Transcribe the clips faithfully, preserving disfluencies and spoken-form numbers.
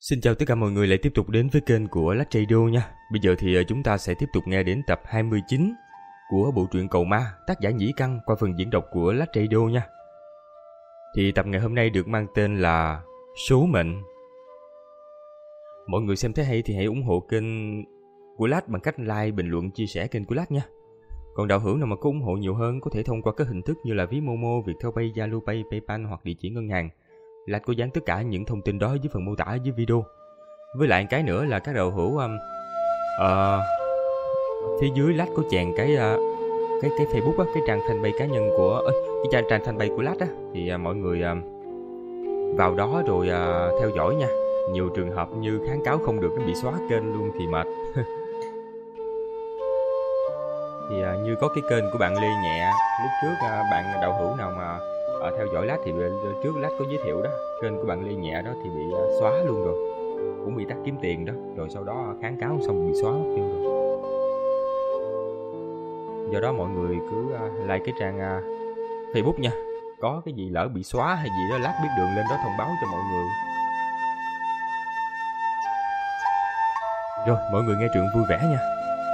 Xin chào tất cả mọi người lại tiếp tục đến với kênh của Lách Radio nha. Bây giờ thì chúng ta sẽ tiếp tục nghe đến tập hai mươi chín của bộ truyện Cầu Ma, tác giả Nhĩ Căn qua phần diễn đọc của Lách Radio nha. Thì tập ngày hôm nay được mang tên là Số Mệnh. Mọi người xem thấy hay thì hãy ủng hộ kênh của Lách bằng cách like, bình luận, chia sẻ kênh của Lách nha. Còn đạo hữu nào mà có ủng hộ nhiều hơn có thể thông qua các hình thức như là ví Momo, Viettelpay, Zalo Pay, PayPal hoặc địa chỉ ngân hàng. Lách có dán tất cả những thông tin đó dưới phần mô tả dưới video. Với lại cái nữa là các đạo hữu um, uh, phía dưới Lách có chèn cái uh, cái cái Facebook á, cái trang fanpage cá nhân của uh, cái trang trang fanpage của Lách á, thì uh, mọi người uh, vào đó rồi uh, theo dõi nha. Nhiều trường hợp như kháng cáo không được nó bị xóa kênh luôn thì mệt. Thì uh, như có cái kênh của bạn Lê Nhẹ lúc trước, uh, bạn đạo hữu nào mà uh, theo dõi Lách thì trước Lách có giới thiệu đó, kênh của bạn Lê Nhẹ đó thì bị uh, xóa luôn rồi, cũng bị tắt kiếm tiền đó, rồi sau đó kháng cáo xong bị xóa mất tiêu rồi. Do đó mọi người cứ uh, like cái trang uh, Facebook nha, có cái gì lỡ bị xóa hay gì đó Lách biết đường lên đó thông báo cho mọi người. Rồi mọi người nghe truyện vui vẻ nha.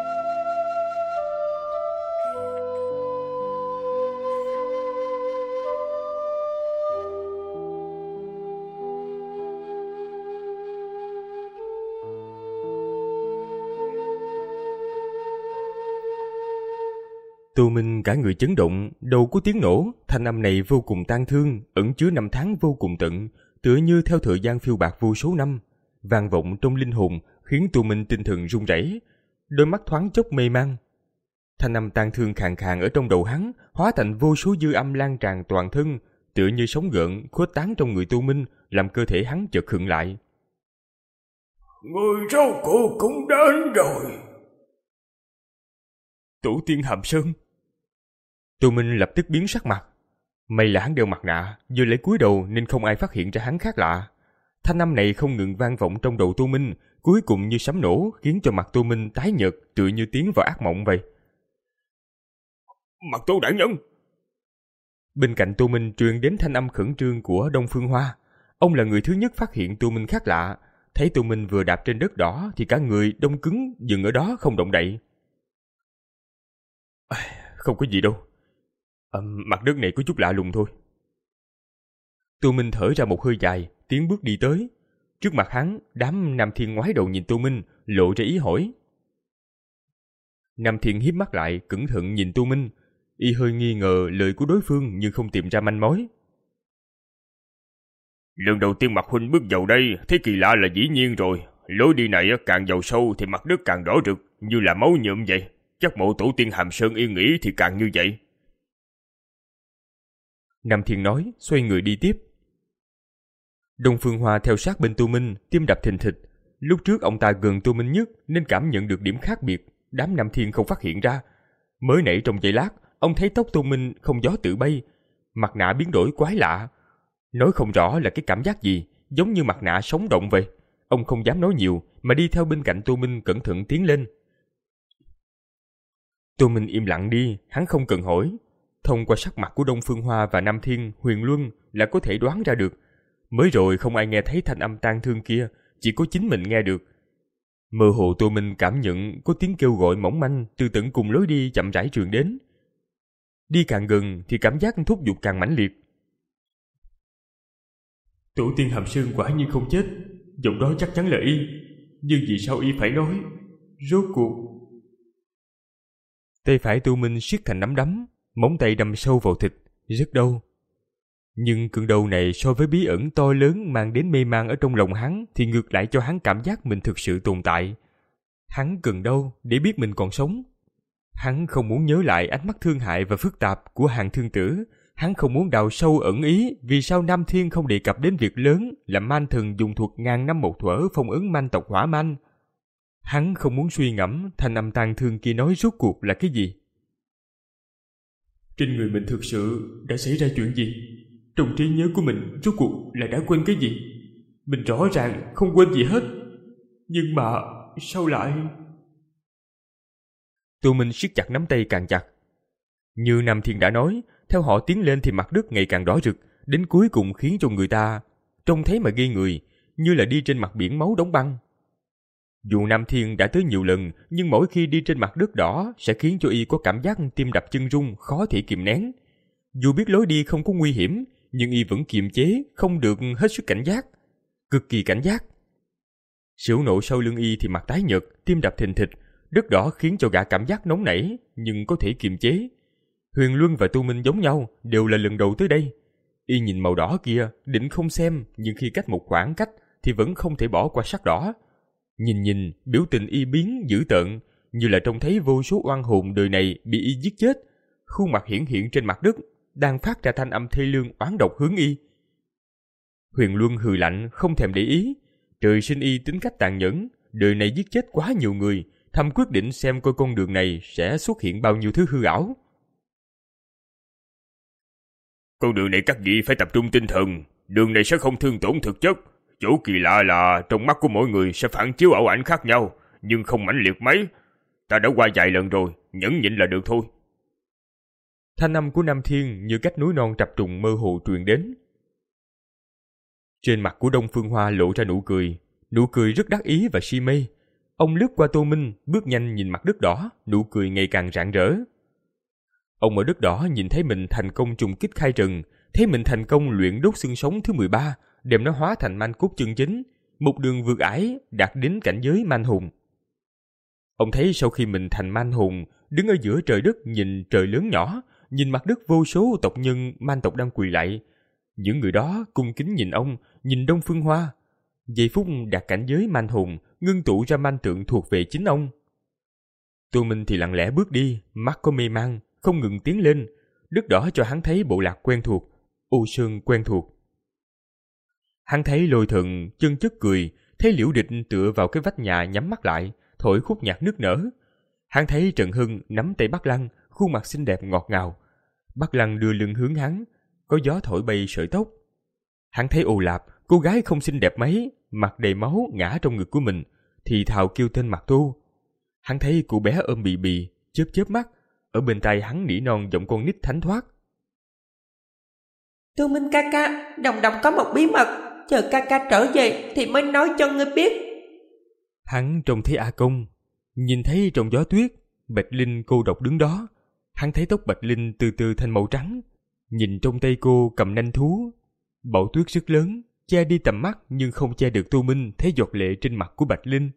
Tô Minh cả người chấn động, đầu có tiếng nổ, thanh âm này vô cùng tang thương, ẩn chứa năm tháng vô cùng tận, tựa như theo thời gian phiêu bạc vô số năm, vang vọng trong linh hồn, khiến Tô Minh tinh thần run rẩy, đôi mắt thoáng chốc mê man. Thanh âm tang thương khàn khàn ở trong đầu hắn, hóa thành vô số dư âm lan tràn toàn thân, tựa như sóng gợn khuếch tán trong người Tô Minh, làm cơ thể hắn chợt khựng lại. Người rốt cuộc cũng đến rồi. Tổ tiên Hàm Sơn. Tô Minh lập tức biến sắc mặt. May là hắn đeo mặt nạ, vừa lấy cúi đầu nên không ai phát hiện ra hắn khác lạ. Thanh âm này không ngừng vang vọng trong đầu Tô Minh, cuối cùng như sấm nổ, khiến cho mặt Tô Minh tái nhợt, tựa như tiến vào ác mộng vậy. Mặt Tô đại nhân. Bên cạnh Tô Minh truyền đến thanh âm khẩn trương của Đông Phương Hoa. Ông là người thứ nhất phát hiện Tô Minh khác lạ, thấy Tô Minh vừa đạp trên đất đỏ thì cả người đông cứng dừng ở đó không động đậy. À, không có gì đâu. À, mặt đất này có chút lạ lùng thôi. Tô Minh thở ra một hơi dài, tiến bước đi tới. Trước mặt hắn, đám Nam Thiên ngoái đầu nhìn Tô Minh, lộ ra ý hỏi. Nam Thiên híp mắt lại, cẩn thận nhìn Tô Minh, y hơi nghi ngờ lời của đối phương nhưng không tìm ra manh mối. Lần đầu tiên mặt huynh bước vào đây, thấy kỳ lạ là dĩ nhiên rồi. Lối đi này càng vào sâu thì mặt đất càng đỏ rực, như là máu nhuộm vậy. Chắc mộ tổ tiên Hàm Sơn yên nghĩ thì càng như vậy. Nam Thiên nói, xoay người đi tiếp. Đông Phương Hoa theo sát bên Tô Minh, tim đập thình thịch. Lúc trước ông ta gần Tô Minh nhất nên cảm nhận được điểm khác biệt, đám Nam Thiên không phát hiện ra. Mới nãy trong giây lát, ông thấy tóc Tô Minh không gió tự bay, mặt nạ biến đổi quái lạ. Nói không rõ là cái cảm giác gì, giống như mặt nạ sống động vậy. Ông không dám nói nhiều mà đi theo bên cạnh Tô Minh cẩn thận tiến lên. Tô Minh im lặng đi, hắn không cần hỏi. Thông qua sắc mặt của Đông Phương Hoa và Nam Thiên, Huyền Luân là có thể đoán ra được. Mới rồi không ai nghe thấy thanh âm tang thương kia, chỉ có chính mình nghe được. Mơ hồ Tô Minh cảm nhận có tiếng kêu gọi mỏng manh từ tận cùng lối đi chậm rãi truyền đến. Đi càng gần thì cảm giác thúc giục càng mãnh liệt. Tổ tiên Hàm Sơn quả nhiên không chết, giọng đó chắc chắn là y, nhưng vì sao y phải nói? Rốt cuộc... Tay phải Tô Minh siết thành nắm đấm, móng tay đâm sâu vào thịt, rất đau. Nhưng cơn đau này so với bí ẩn to lớn mang đến mê man ở trong lòng hắn thì ngược lại cho hắn cảm giác mình thực sự tồn tại. Hắn cần đau để biết mình còn sống. Hắn không muốn nhớ lại ánh mắt thương hại và phức tạp của Hàng Thương Tử. Hắn không muốn đào sâu ẩn ý vì sao Nam Thiên không đề cập đến việc lớn là man thần dùng thuật ngàn năm một thuở phong ấn man tộc Hỏa Man. Hắn không muốn suy ngẫm thanh âm tang thương kia nói rốt cuộc là cái gì. Trên người mình thực sự đã xảy ra chuyện gì? Trong trí nhớ của mình rốt cuộc là đã quên cái gì? Mình rõ ràng không quên gì hết. Nhưng mà sao lại... Tô Minh siết chặt nắm tay càng chặt. Như Nam Thiên đã nói, theo họ tiến lên thì mặt đất ngày càng đỏ rực, đến cuối cùng khiến cho người ta trông thấy mà ghê người. như là đi trên mặt biển máu đóng băng. Dù Nam Thiên đã tới nhiều lần, nhưng mỗi khi đi trên mặt đất đỏ sẽ khiến cho y có cảm giác tim đập chân rung, khó thể kìm nén. Dù biết lối đi không có nguy hiểm, nhưng y vẫn kiềm chế, không được hết sức cảnh giác. Cực kỳ cảnh giác. Sửu Nộ sau lưng y thì mặt tái nhợt, tim đập thình thịch, đất đỏ khiến cho gã cảm giác nóng nảy, nhưng có thể kiềm chế. Huyền Luân và Tu Minh giống nhau, đều là lần đầu tới đây. Y nhìn màu đỏ kia, định không xem, nhưng khi cách một khoảng cách thì vẫn không thể bỏ qua sắc đỏ. Nhìn nhìn, biểu tình y biến dữ tợn, như là trông thấy vô số oan hồn đời này bị y giết chết. Khuôn mặt hiển hiện trên mặt đất, đang phát ra thanh âm thê lương oán độc hướng y. Huyền Luân hừ lạnh, không thèm để ý. Trời sinh y tính cách tàn nhẫn, đời này giết chết quá nhiều người, thầm quyết định xem coi con đường này sẽ xuất hiện bao nhiêu thứ hư ảo. Con đường này các vị phải tập trung tinh thần, đường này sẽ không thương tổn thực chất. Chỗ kỳ lạ là trong mắt của mỗi người sẽ phản chiếu ảo ảnh khác nhau, nhưng không mãnh liệt mấy. Ta đã qua vài lần rồi, nhẫn nhịn là được thôi. Thanh âm của Nam Thiên như cách núi non trập trùng mơ hồ truyền đến. Trên mặt của Đông Phương Hoa lộ ra nụ cười, nụ cười rất đắc ý và si mê. Ông lướt qua Tô Minh, bước nhanh nhìn mặt đất đỏ, nụ cười ngày càng rạng rỡ. Ông ở đất đỏ nhìn thấy mình thành công trùng kích khai trần, thấy mình thành công luyện đốt xương sống thứ mười ba, đem nó hóa thành manh cốt chân chính, một đường vượt ải đạt đến cảnh giới manh hùng. Ông thấy sau khi mình thành manh hùng, đứng ở giữa trời đất nhìn trời lớn nhỏ, nhìn mặt đất vô số tộc nhân man tộc đang quỳ lạy. Những người đó cung kính nhìn ông, nhìn Đông Phương Hoa. Giây phút đạt cảnh giới manh hùng, ngưng tụ ra manh tượng thuộc về chính ông. Tô Minh thì lặng lẽ bước đi, mắt có mê mang, không ngừng tiến lên. Đất đỏ cho hắn thấy bộ lạc quen thuộc, ô sơn quen thuộc. Hắn thấy Lôi Thần chân chất cười, thấy Liễu Địch tựa vào cái vách nhà nhắm mắt lại, thổi khúc nhạc nức nở. Hắn thấy Trần Hưng nắm tay Bắc Lăng, khuôn mặt xinh đẹp ngọt ngào. Bắc Lăng đưa lưng hướng hắn, có gió thổi bay sợi tóc. Hắn thấy Ô Lạp, cô gái không xinh đẹp mấy, mặt đầy máu ngã trong ngực của mình, thì thào kêu tên Mạc Tô. Hắn thấy cô bé ôm Bì Bì, chớp chớp mắt, ở bên tai hắn nỉ non giọng con nít thánh thoát. Tu Minh ca ca, đồng đồng có một bí mật, chờ ca ca trở về thì mới nói cho ngươi biết. Hắn trông thấy A Công, nhìn thấy trong gió tuyết, Bạch Linh cô độc đứng đó. Hắn thấy tóc Bạch Linh từ từ thành màu trắng, nhìn trong tay cô cầm nanh thú. Bão tuyết rất lớn, che đi tầm mắt nhưng không che được Tô Minh thấy giọt lệ trên mặt của Bạch Linh.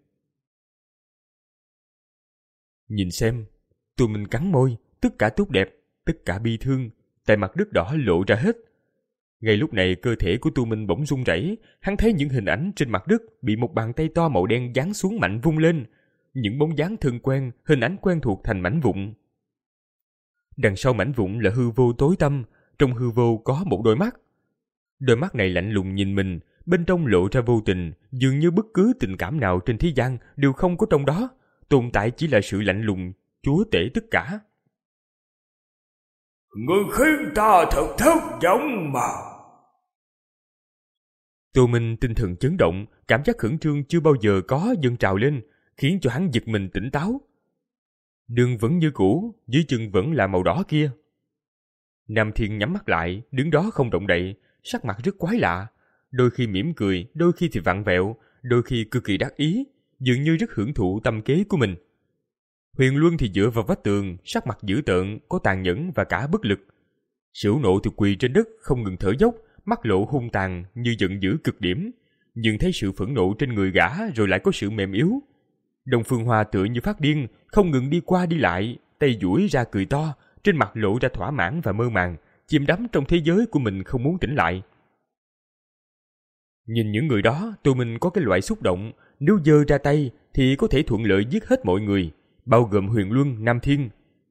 Nhìn xem, Tô Minh cắn môi, tất cả tốt đẹp, tất cả bi thương, tại mặt đất đỏ lộ ra hết. Ngay lúc này cơ thể của Tu Minh bỗng rung rẩy, hắn thấy những hình ảnh trên mặt đất bị một bàn tay to màu đen giáng xuống mạnh vung lên, những bóng dáng thân quen, hình ảnh quen thuộc thành mảnh vụn. Đằng sau mảnh vụn là hư vô tối tăm, trong hư vô có một đôi mắt. Đôi mắt này lạnh lùng nhìn mình, bên trong lộ ra vô tình, dường như bất cứ tình cảm nào trên thế gian đều không có trong đó, tồn tại chỉ là sự lạnh lùng, chúa tể tất cả. Ngươi khiến ta thật thất vọng mà. Tô Minh tinh thần chấn động, cảm giác khẩn trương chưa bao giờ có dâng trào lên, khiến cho hắn giật mình tỉnh táo. Đường vẫn như cũ, dưới chân vẫn là màu đỏ kia. Nam Thiên nhắm mắt lại, đứng đó không động đậy, sắc mặt rất quái lạ, đôi khi mỉm cười, đôi khi thì vặn vẹo, đôi khi cực kỳ đắc ý, dường như rất hưởng thụ tâm kế của mình. Huyền Luân thì dựa vào vách tường, sắc mặt dữ tợn, có tàn nhẫn và cả bất lực. Sửu Nộ thì quỳ trên đất không ngừng thở dốc, mắt lộ hung tàn như giận dữ cực điểm, nhưng thấy sự phẫn nộ trên người gã rồi lại có sự mềm yếu. Đông Phương Hoa tựa như phát điên, không ngừng đi qua đi lại, tay duỗi ra cười to, trên mặt lộ ra thỏa mãn và mơ màng, chìm đắm trong thế giới của mình không muốn tỉnh lại. Nhìn những người đó, Tô Minh có cái loại xúc động, nếu giơ ra tay thì có thể thuận lợi giết hết mọi người, bao gồm Huyền Luân, Nam Thiên.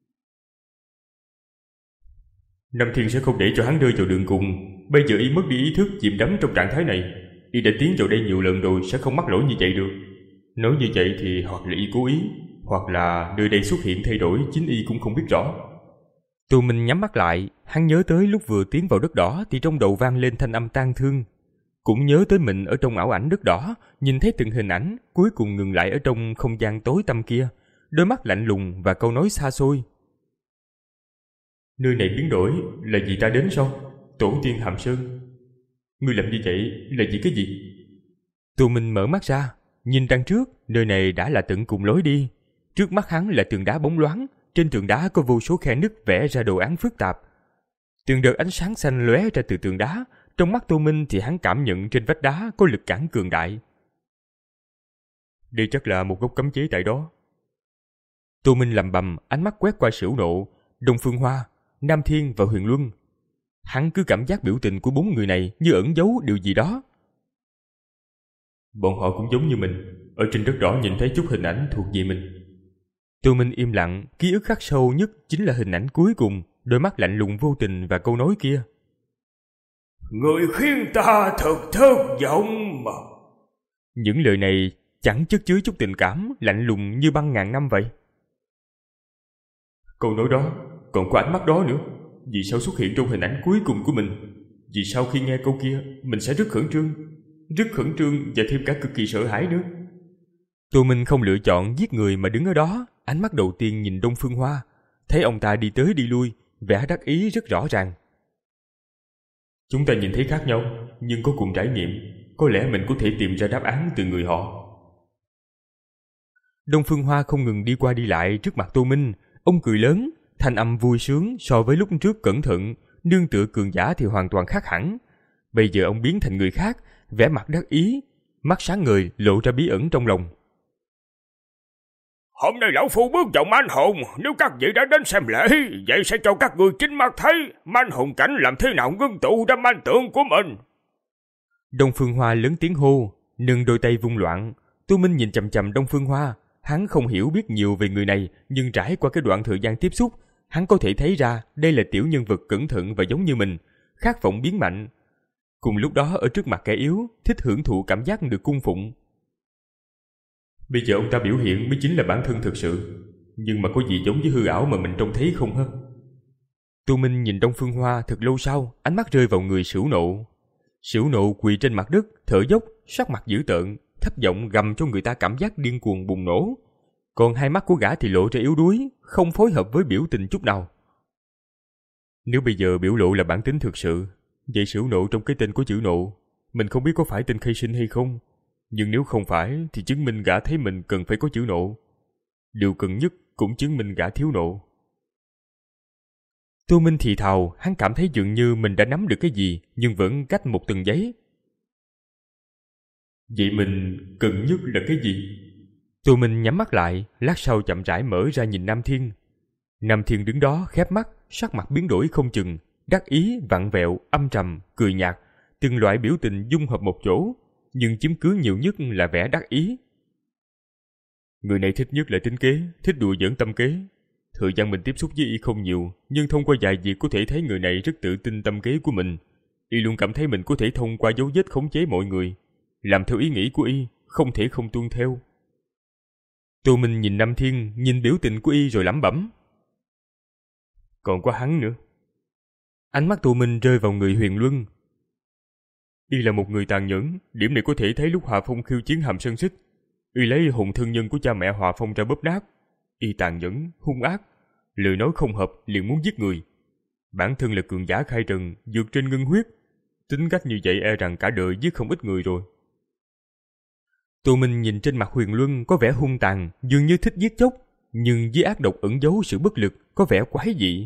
Nam Thiên sẽ không để cho hắn rơi vào đường cùng, bây giờ y mất đi ý thức chìm đắm trong trạng thái này, y đã tiến vào đây nhiều lần rồi sẽ không mắc lỗi như vậy được. Nói như vậy thì hoặc là y cố ý, hoặc là nơi đây xuất hiện thay đổi chính y cũng không biết rõ. Tô Minh nhắm mắt lại, hắn nhớ tới lúc vừa tiến vào đất đỏ thì trong đầu vang lên thanh âm tang thương. Cũng nhớ tới mình ở trong ảo ảnh đất đỏ, nhìn thấy từng hình ảnh, cuối cùng ngừng lại ở trong không gian tối tăm kia, đôi mắt lạnh lùng và câu nói xa xôi. Nơi này biến đổi là vì ta đến sao? Tổ tiên Hàm Sơn. Ngươi làm như vậy là vì cái gì? Tô Minh mở mắt ra, nhìn đằng trước, nơi này đã là tận cùng lối đi. Trước mắt hắn là tường đá bóng loáng, trên tường đá có vô số khe nứt vẽ ra đồ án phức tạp. Từng đợt ánh sáng xanh lóe ra từ tường đá, trong mắt Tô Minh thì hắn cảm nhận trên vách đá có lực cản cường đại. Đây chắc là một gốc cấm chế tại đó. Tô Minh lầm bầm, ánh mắt quét qua Sửu Nộ, Đông Phương Hoa, Nam Thiên và Huyền Luân. Hắn cứ cảm giác biểu tình của bốn người này như ẩn giấu điều gì đó. Bọn họ cũng giống như mình, ở trên đất đỏ nhìn thấy chút hình ảnh thuộc về mình. Tô Minh im lặng, ký ức khắc sâu nhất chính là hình ảnh cuối cùng, đôi mắt lạnh lùng vô tình và câu nói kia. Người khiến ta thật thất vọng mà. Những lời này chẳng chất chứa chút tình cảm, lạnh lùng như băng ngàn năm vậy. Câu nói đó, còn có ánh mắt đó nữa, vì sao xuất hiện trong hình ảnh cuối cùng của mình? Vì sao khi nghe câu kia, mình sẽ rất khẩn trương, rất khẩn trương và thêm cả cực kỳ sợ hãi nữa. Tô Minh không lựa chọn giết người mà đứng ở đó, ánh mắt đầu tiên nhìn Đông Phương Hoa, thấy ông ta đi tới đi lui, vẻ đắc ý rất rõ ràng. Chúng ta nhìn thấy khác nhau, nhưng có cùng trải nghiệm, có lẽ mình có thể tìm ra đáp án từ người họ. Đông Phương Hoa không ngừng đi qua đi lại trước mặt Tô Minh, ông cười lớn, thanh âm vui sướng so với lúc trước cẩn thận, nương tựa cường giả thì hoàn toàn khác hẳn. Bây giờ ông biến thành người khác, vẻ mặt đắc ý, mắt sáng ngời lộ ra bí ẩn trong lòng. Hôm nay lão phu bước vào man hồn, nếu các vị đã đến xem lễ, vậy sẽ cho các người chính mắt thấy man hồn cảnh làm thế nào ngưng tụ ra man tượng của mình. Đông Phương Hoa lớn tiếng hô, nâng đôi tay vung loạn. Tô Minh nhìn chằm chằm Đông Phương Hoa, hắn không hiểu biết nhiều về người này, nhưng trải qua cái đoạn thời gian tiếp xúc, hắn có thể thấy ra đây là tiểu nhân vật cẩn thận và giống như mình, khát vọng biến mạnh. Cùng lúc đó ở trước mặt kẻ yếu, thích hưởng thụ cảm giác được cung phụng. Bây giờ ông ta biểu hiện mới chính là bản thân thực sự, nhưng mà có gì giống với hư ảo mà mình trông thấy không hả? Tô Minh nhìn Đông Phương Hoa thật lâu sau, ánh mắt rơi vào người Sửu Nộ. Sửu Nộ quỳ trên mặt đất, thở dốc, sắc mặt dữ tợn, thấp giọng gầm cho người ta cảm giác điên cuồng bùng nổ. Còn hai mắt của gã thì lộ ra yếu đuối, không phối hợp với biểu tình chút nào. Nếu bây giờ biểu lộ là bản tính thực sự, vậy Sửu Nộ trong cái tên có chữ nộ, mình không biết có phải tên khai sinh hay không. Nhưng nếu không phải thì chứng minh gã thấy mình cần phải có chữ nộ. Điều cần nhất cũng chứng minh gã thiếu nộ. Tô Minh thì thào, hắn cảm thấy dường như mình đã nắm được cái gì, nhưng vẫn cách một tầng giấy. Vậy mình cần nhất là cái gì? Tô Minh nhắm mắt lại, lát sau chậm rãi mở ra nhìn Nam Thiên. Nam Thiên đứng đó khép mắt, sắc mặt biến đổi không chừng, đắc ý, vặn vẹo, âm trầm, cười nhạt, từng loại biểu tình dung hợp một chỗ, nhưng chiếm cứ nhiều nhất là vẻ đắc ý. Người này thích nhất là tính kế, thích đùa giỡn tâm kế. Thời gian mình tiếp xúc với y không nhiều, nhưng thông qua vài việc có thể thấy người này rất tự tin tâm kế của mình. Y luôn cảm thấy mình có thể thông qua dấu vết khống chế mọi người, làm theo ý nghĩ của y, không thể không tuân theo. Tô Minh nhìn Nam Thiên, nhìn biểu tình của y rồi lẩm bẩm. Còn có hắn nữa. Ánh mắt Tô Minh rơi vào người Huyền Luân. Y là một người tàn nhẫn, điểm này có thể thấy lúc Hòa Phong khiêu chiến Hàm Sơn Xích. Y lấy hồn thân nhân của cha mẹ Hòa Phong ra bóp nát. Y tàn nhẫn, hung ác, lời nói không hợp liền muốn giết người. Bản thân là cường giả khai trần, vượt trên ngân huyết. Tính cách như vậy e rằng cả đời giết không ít người rồi. Tô Minh nhìn trên mặt Huyền Luân có vẻ hung tàn, dường như thích giết chóc, nhưng dưới ác độc ẩn giấu sự bất lực, có vẻ quái dị.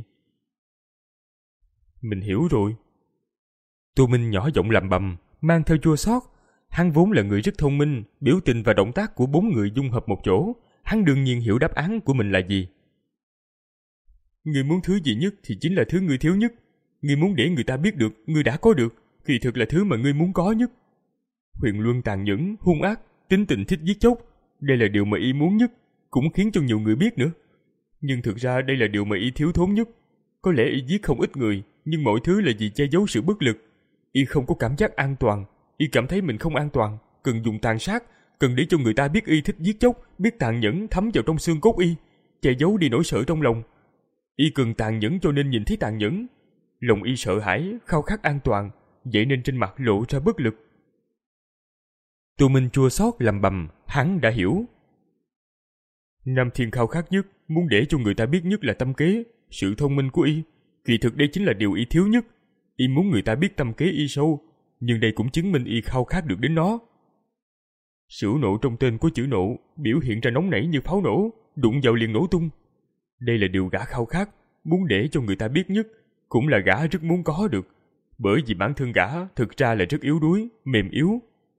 Mình hiểu rồi. Tô Minh nhỏ giọng lẩm bẩm, mang theo chua xót. Hắn vốn là người rất thông minh, biểu tình và động tác của bốn người dung hợp một chỗ, hắn đương nhiên hiểu đáp án của mình là gì. Người muốn thứ gì nhất thì chính là thứ người thiếu nhất. Người muốn để người ta biết được người đã có được, kỳ thực là thứ mà người muốn có nhất. Huyền Luân tàn nhẫn, hung ác, tính tình thích giết chóc, đây là điều mà y muốn nhất, cũng khiến cho nhiều người biết nữa. Nhưng thực ra đây là điều mà y thiếu thốn nhất. Có lẽ y giết không ít người, nhưng mọi thứ là vì che giấu sự bất lực. Y không có cảm giác an toàn, y cảm thấy mình không an toàn, cần dùng tàn sát, cần để cho người ta biết y thích giết chóc, biết tàn nhẫn thấm vào trong xương cốt y, che giấu đi nỗi sợ trong lòng. Y cần tàn nhẫn cho nên nhìn thấy tàn nhẫn. Lòng y sợ hãi, khao khát an toàn, vậy nên trên mặt lộ ra bất lực. Tô Minh chua xót lầm bầm, hắn đã hiểu. Nam Thiên khao khát nhất, muốn để cho người ta biết nhất là tâm kế, sự thông minh của y. Kỳ thực đây chính là điều y thiếu nhất. Y muốn người ta biết tâm kế y sâu, nhưng đây cũng chứng minh y khao khát được đến nó. Sửu nộ trong tên có chữ nộ, biểu hiện ra nóng nảy như pháo nổ, đụng vào liền nổ tung. Đây là điều gã khao khát, muốn để cho người ta biết nhất, cũng là gã rất muốn có được, bởi vì bản thân gã thực ra là rất yếu đuối, mềm yếu.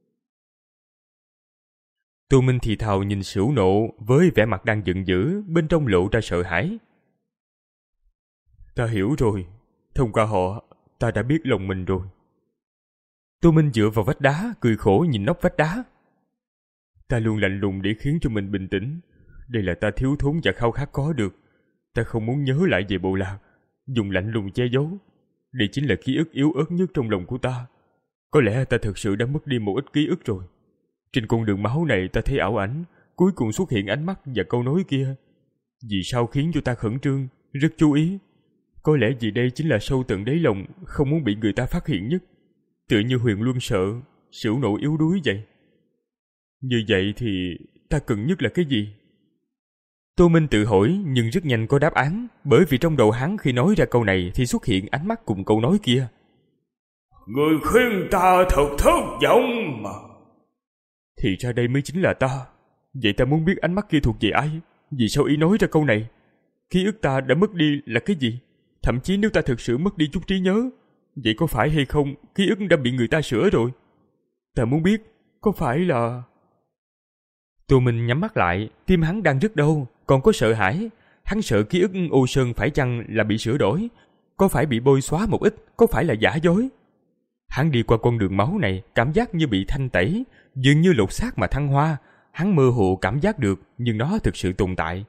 Tô Minh thì thào nhìn Sửu nộ với vẻ mặt đang giận dữ, bên trong lộ ra sợ hãi. Ta hiểu rồi, thông qua họ, ta đã biết lòng mình rồi. Tô Minh dựa vào vách đá, cười khổ nhìn nóc vách đá. Ta luôn lạnh lùng để khiến cho mình bình tĩnh. Đây là ta thiếu thốn và khao khát có được. Ta không muốn nhớ lại về Bộ Lạc, dùng lạnh lùng che giấu. Đây chính là ký ức yếu ớt nhất trong lòng của ta. Có lẽ ta thực sự đã mất đi một ít ký ức rồi. Trên con đường máu này ta thấy ảo ảnh, cuối cùng xuất hiện ánh mắt và câu nói kia. Vì sao khiến cho ta khẩn trương, rất chú ý. Có lẽ vì đây chính là sâu tận đáy lòng, không muốn bị người ta phát hiện nhất. Tựa như Huyền Luân sợ, Sửu nộ yếu đuối vậy. Như vậy thì ta cần nhất là cái gì? Tô Minh tự hỏi nhưng rất nhanh có đáp án, bởi vì trong đầu hắn khi nói ra câu này thì xuất hiện ánh mắt cùng câu nói kia. Người khuyên ta thật thất vọng mà. Thì ra đây mới chính là ta. Vậy ta muốn biết ánh mắt kia thuộc về ai? Vì sao ý nói ra câu này? Ký ức ta đã mất đi là cái gì? Thậm chí nếu ta thực sự mất đi chút trí nhớ, vậy có phải hay không ký ức đã bị người ta sửa rồi? Ta muốn biết, có phải là... Tô Minh nhắm mắt lại, tim hắn đang rất đau, còn có sợ hãi. Hắn sợ ký ức Ô Sơn phải chăng là bị sửa đổi, có phải bị bôi xóa một ít, có phải là giả dối. Hắn đi qua con đường máu này, cảm giác như bị thanh tẩy, dường như lột xác mà thăng hoa. Hắn mơ hồ cảm giác được, nhưng nó thực sự tồn tại.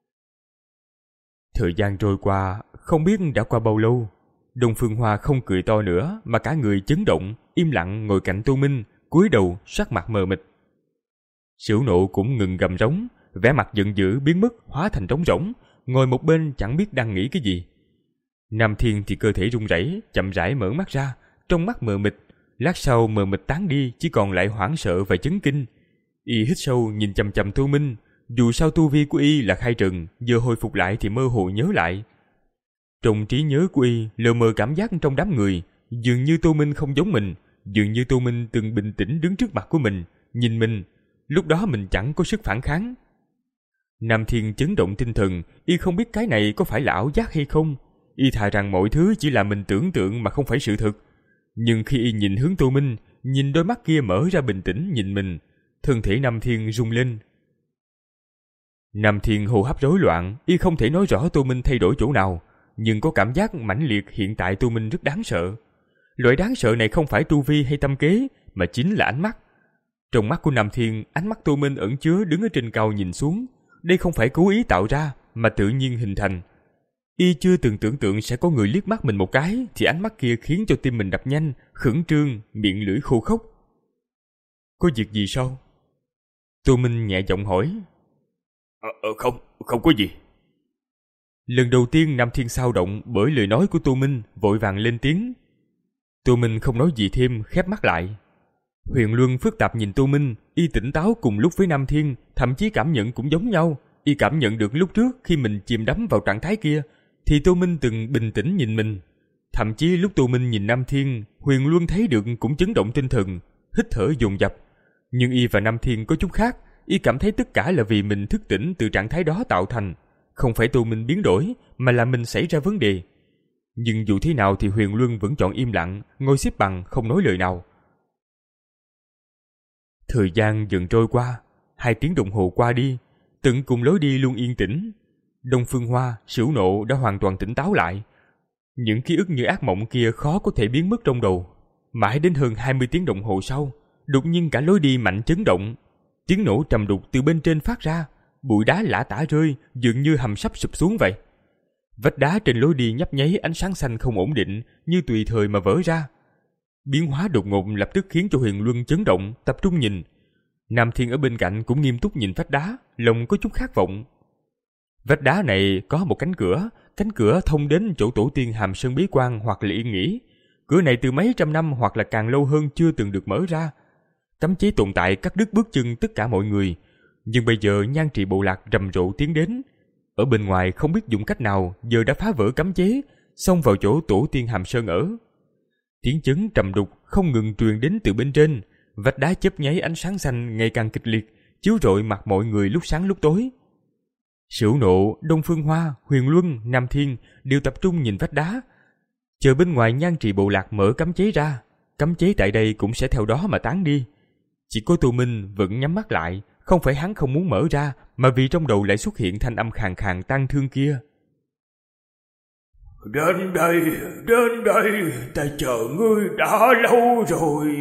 Thời gian trôi qua, không biết đã qua bao lâu. Đông Phương Hoa không cười to nữa, mà cả người chấn động, im lặng ngồi cạnh Tô Minh, cúi đầu, sắc mặt mờ mịt. Sửu nộ cũng ngừng gầm rống, vẻ mặt giận dữ biến mất, hóa thành trống rỗng, ngồi một bên chẳng biết đang nghĩ cái gì. Nam Thiên thì cơ thể run rẩy, chậm rãi mở mắt ra, trong mắt mờ mịt, lát sau mờ mịt tán đi, chỉ còn lại hoảng sợ và chấn kinh. Y hít sâu nhìn chằm chằm Tô Minh, dù sao tu vi của y là khai trần, giờ hồi phục lại thì mơ hồ nhớ lại. Trong trí nhớ của y lờ mờ cảm giác trong đám người, dường như Tô Minh không giống mình, dường như Tô Minh từng bình tĩnh đứng trước mặt của mình, nhìn mình, lúc đó mình chẳng có sức phản kháng. Nam Thiên chấn động tinh thần, y không biết cái này có phải là ảo giác hay không, y thà rằng mọi thứ chỉ là mình tưởng tượng mà không phải sự thật. Nhưng khi y nhìn hướng Tô Minh, nhìn đôi mắt kia mở ra bình tĩnh nhìn mình, thân thể Nam Thiên rung lên. Nam Thiên hô hấp rối loạn, y không thể nói rõ Tô Minh thay đổi chỗ nào, nhưng có cảm giác mãnh liệt hiện tại Tô Minh rất đáng sợ. Loại đáng sợ này không phải tu vi hay tâm kế, mà chính là ánh mắt. Trong mắt của Nam Thiên, ánh mắt Tô Minh ẩn chứa đứng ở trên cao nhìn xuống. Đây không phải cố ý tạo ra, mà tự nhiên hình thành. Y chưa từng tưởng tượng sẽ có người liếc mắt mình một cái, thì ánh mắt kia khiến cho tim mình đập nhanh, khẩn trương, miệng lưỡi khô khốc. Có việc gì sao? Tô Minh nhẹ giọng hỏi. Ờ, ờ, không, không có gì. Lần đầu tiên Nam Thiên xao động bởi lời nói của Tô Minh, vội vàng lên tiếng. Tô Minh không nói gì thêm, khép mắt lại. Huyền Luân phức tạp nhìn Tô Minh, y tỉnh táo cùng lúc với Nam Thiên, thậm chí cảm nhận cũng giống nhau. Y cảm nhận được lúc trước khi mình chìm đắm vào trạng thái kia, thì Tô Minh từng bình tĩnh nhìn mình. Thậm chí lúc Tô Minh nhìn Nam Thiên, Huyền Luân thấy được cũng chấn động tinh thần, hít thở dồn dập. Nhưng y và Nam Thiên có chút khác, y cảm thấy tất cả là vì mình thức tỉnh từ trạng thái đó tạo thành. Không phải Tô Minh biến đổi, mà là mình xảy ra vấn đề. Nhưng dù thế nào thì Huyền Luân vẫn chọn im lặng, ngồi xếp bằng không nói lời nào. Thời gian dần trôi qua, hai tiếng đồng hồ qua đi, tận cùng lối đi luôn yên tĩnh. Đông Phương Hoa, Sửu nộ đã hoàn toàn tỉnh táo lại. Những ký ức như ác mộng kia khó có thể biến mất trong đầu. Mãi đến hơn hai mươi tiếng đồng hồ sau, đột nhiên cả lối đi mạnh chấn động. Tiếng nổ trầm đục từ bên trên phát ra, bụi đá lả tả rơi, dường như hầm sắp sụp xuống vậy. Vách đá trên lối đi nhấp nháy ánh sáng xanh không ổn định, như tùy thời mà vỡ ra. Biến hóa đột ngột lập tức khiến cho Huyền Luân chấn động, tập trung nhìn. Nam Thiên ở bên cạnh cũng nghiêm túc nhìn vách đá, lòng có chút khát vọng. Vách đá này có một cánh cửa, cánh cửa thông đến chỗ tổ tiên Hàm Sơn bế quan hoặc là yên nghỉ. Cửa này từ mấy trăm năm hoặc là càng lâu hơn chưa từng được mở ra. Cấm chế tồn tại cắt đứt bước chân tất cả mọi người. Nhưng bây giờ Nhan Trị bộ lạc rầm rộ tiến đến. Ở bên ngoài không biết dùng cách nào, giờ đã phá vỡ cấm chế, xông vào chỗ tổ tiên Hàm Sơn ở. Tiếng chấn trầm đục không ngừng truyền đến từ bên trên, vách đá chớp nháy ánh sáng xanh ngày càng kịch liệt, chiếu rọi mặt mọi người lúc sáng lúc tối. Sửu Nộ, Đông Phương Hoa, Huyền Luân, Nam Thiên đều tập trung nhìn vách đá, chờ bên ngoài Nhan Trì bộ lạc mở cấm chế ra, cấm chế tại đây cũng sẽ theo đó mà tán đi. Chỉ có Tô Minh vẫn nhắm mắt lại, không phải hắn không muốn mở ra, mà vì trong đầu lại xuất hiện thanh âm khàn khàn tang thương kia. Đến đây, đến đây, ta chờ ngươi đã lâu rồi.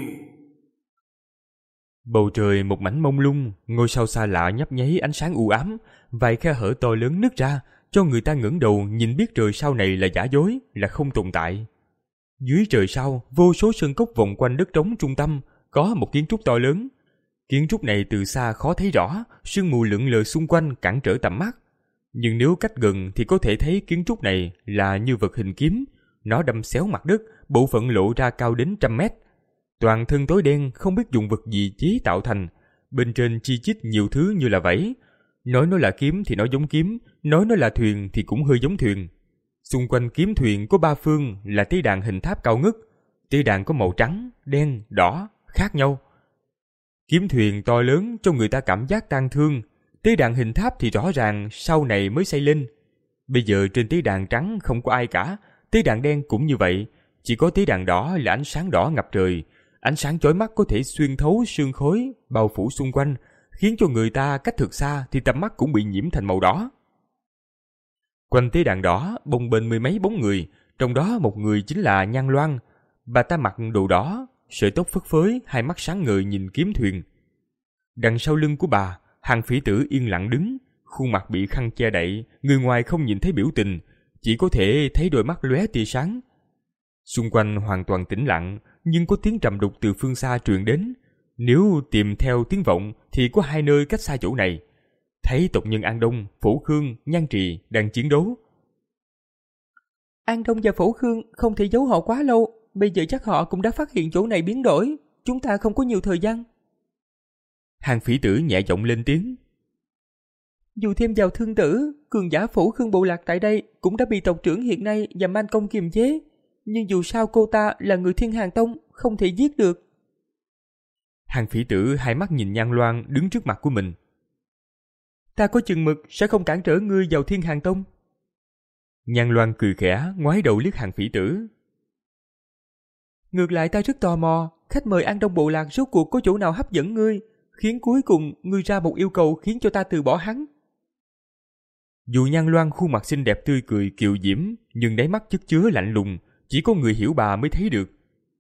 Bầu trời một mảnh mông lung, ngôi sao xa lạ nhấp nháy ánh sáng u ám, vài khe hở to lớn nứt ra, cho người ta ngẩng đầu nhìn biết trời sao này là giả dối, là không tồn tại. Dưới trời sao, vô số sơn cốc vòng quanh đất trống trung tâm, có một kiến trúc to lớn. Kiến trúc này từ xa khó thấy rõ, sương mù lượn lờ xung quanh cản trở tầm mắt. Nhưng nếu cách gần thì có thể thấy kiến trúc này là như vật hình kiếm, nó đâm xéo mặt đất, bộ phận lộ ra cao đến trăm mét. Toàn thân tối đen, không biết dùng vật gì chế tạo thành, bên trên chi chít nhiều thứ như là vảy. Nói nó là kiếm thì nó giống kiếm, nói nó là thuyền thì cũng hơi giống thuyền. Xung quanh kiếm thuyền có ba phương là tế đàn hình tháp cao ngất. Tế đàn có màu trắng, đen, đỏ, khác nhau. Kiếm thuyền to lớn cho người ta cảm giác tang thương. Tế đàn hình tháp thì rõ ràng sau này mới xây lên. Bây giờ trên tế đàn trắng không có ai cả, tế đàn đen cũng như vậy. Chỉ có tế đàn đỏ là ánh sáng đỏ ngập trời. Ánh sáng chói mắt có thể xuyên thấu sương khói bao phủ xung quanh, khiến cho người ta cách thực xa thì tầm mắt cũng bị nhiễm thành màu đỏ. Quanh tế đàn đỏ bồng bềnh mười mấy bóng người, trong đó một người chính là Nhan Loan. Bà ta mặc đồ đỏ, sợi tóc phất phới, hai mắt sáng ngời nhìn kiếm thuyền. Đằng sau lưng của bà, Hàng Phỉ Tử yên lặng đứng, khuôn mặt bị khăn che đậy, người ngoài không nhìn thấy biểu tình, chỉ có thể thấy đôi mắt lóe tia sáng. Xung quanh hoàn toàn tĩnh lặng, nhưng có tiếng trầm đục từ phương xa truyền đến. Nếu tìm theo tiếng vọng thì có hai nơi cách xa chỗ này. Thấy tộc nhân An Đông, Phổ Khương, Nhan Trì đang chiến đấu. An Đông và Phổ Khương không thể giấu họ quá lâu, bây giờ chắc họ cũng đã phát hiện chỗ này biến đổi, chúng ta không có nhiều thời gian. Hàng Phỉ Tử nhẹ giọng lên tiếng. Dù thêm vào thương tử, cường giả Phổ Khương bộ lạc tại đây cũng đã bị tộc trưởng hiện nay và Man Công kiềm chế, nhưng dù sao cô ta là người Thiên Hàng Tông, không thể giết được. Hàng Phỉ Tử hai mắt nhìn Nhan Loan đứng trước mặt của mình. Ta có chừng mực sẽ không cản trở ngươi vào Thiên Hàng Tông. Nhan Loan cười khẽ, ngoái đầu liếc Hàng Phỉ Tử. Ngược lại ta rất tò mò, khách mời An Đông bộ lạc rốt cuộc có chỗ nào hấp dẫn ngươi, khiến cuối cùng ngươi ra một yêu cầu khiến cho ta từ bỏ hắn. Dù Nhan Loan khuôn mặt xinh đẹp tươi cười kiều diễm, nhưng đáy mắt chất chứa lạnh lùng, chỉ có người hiểu bà mới thấy được.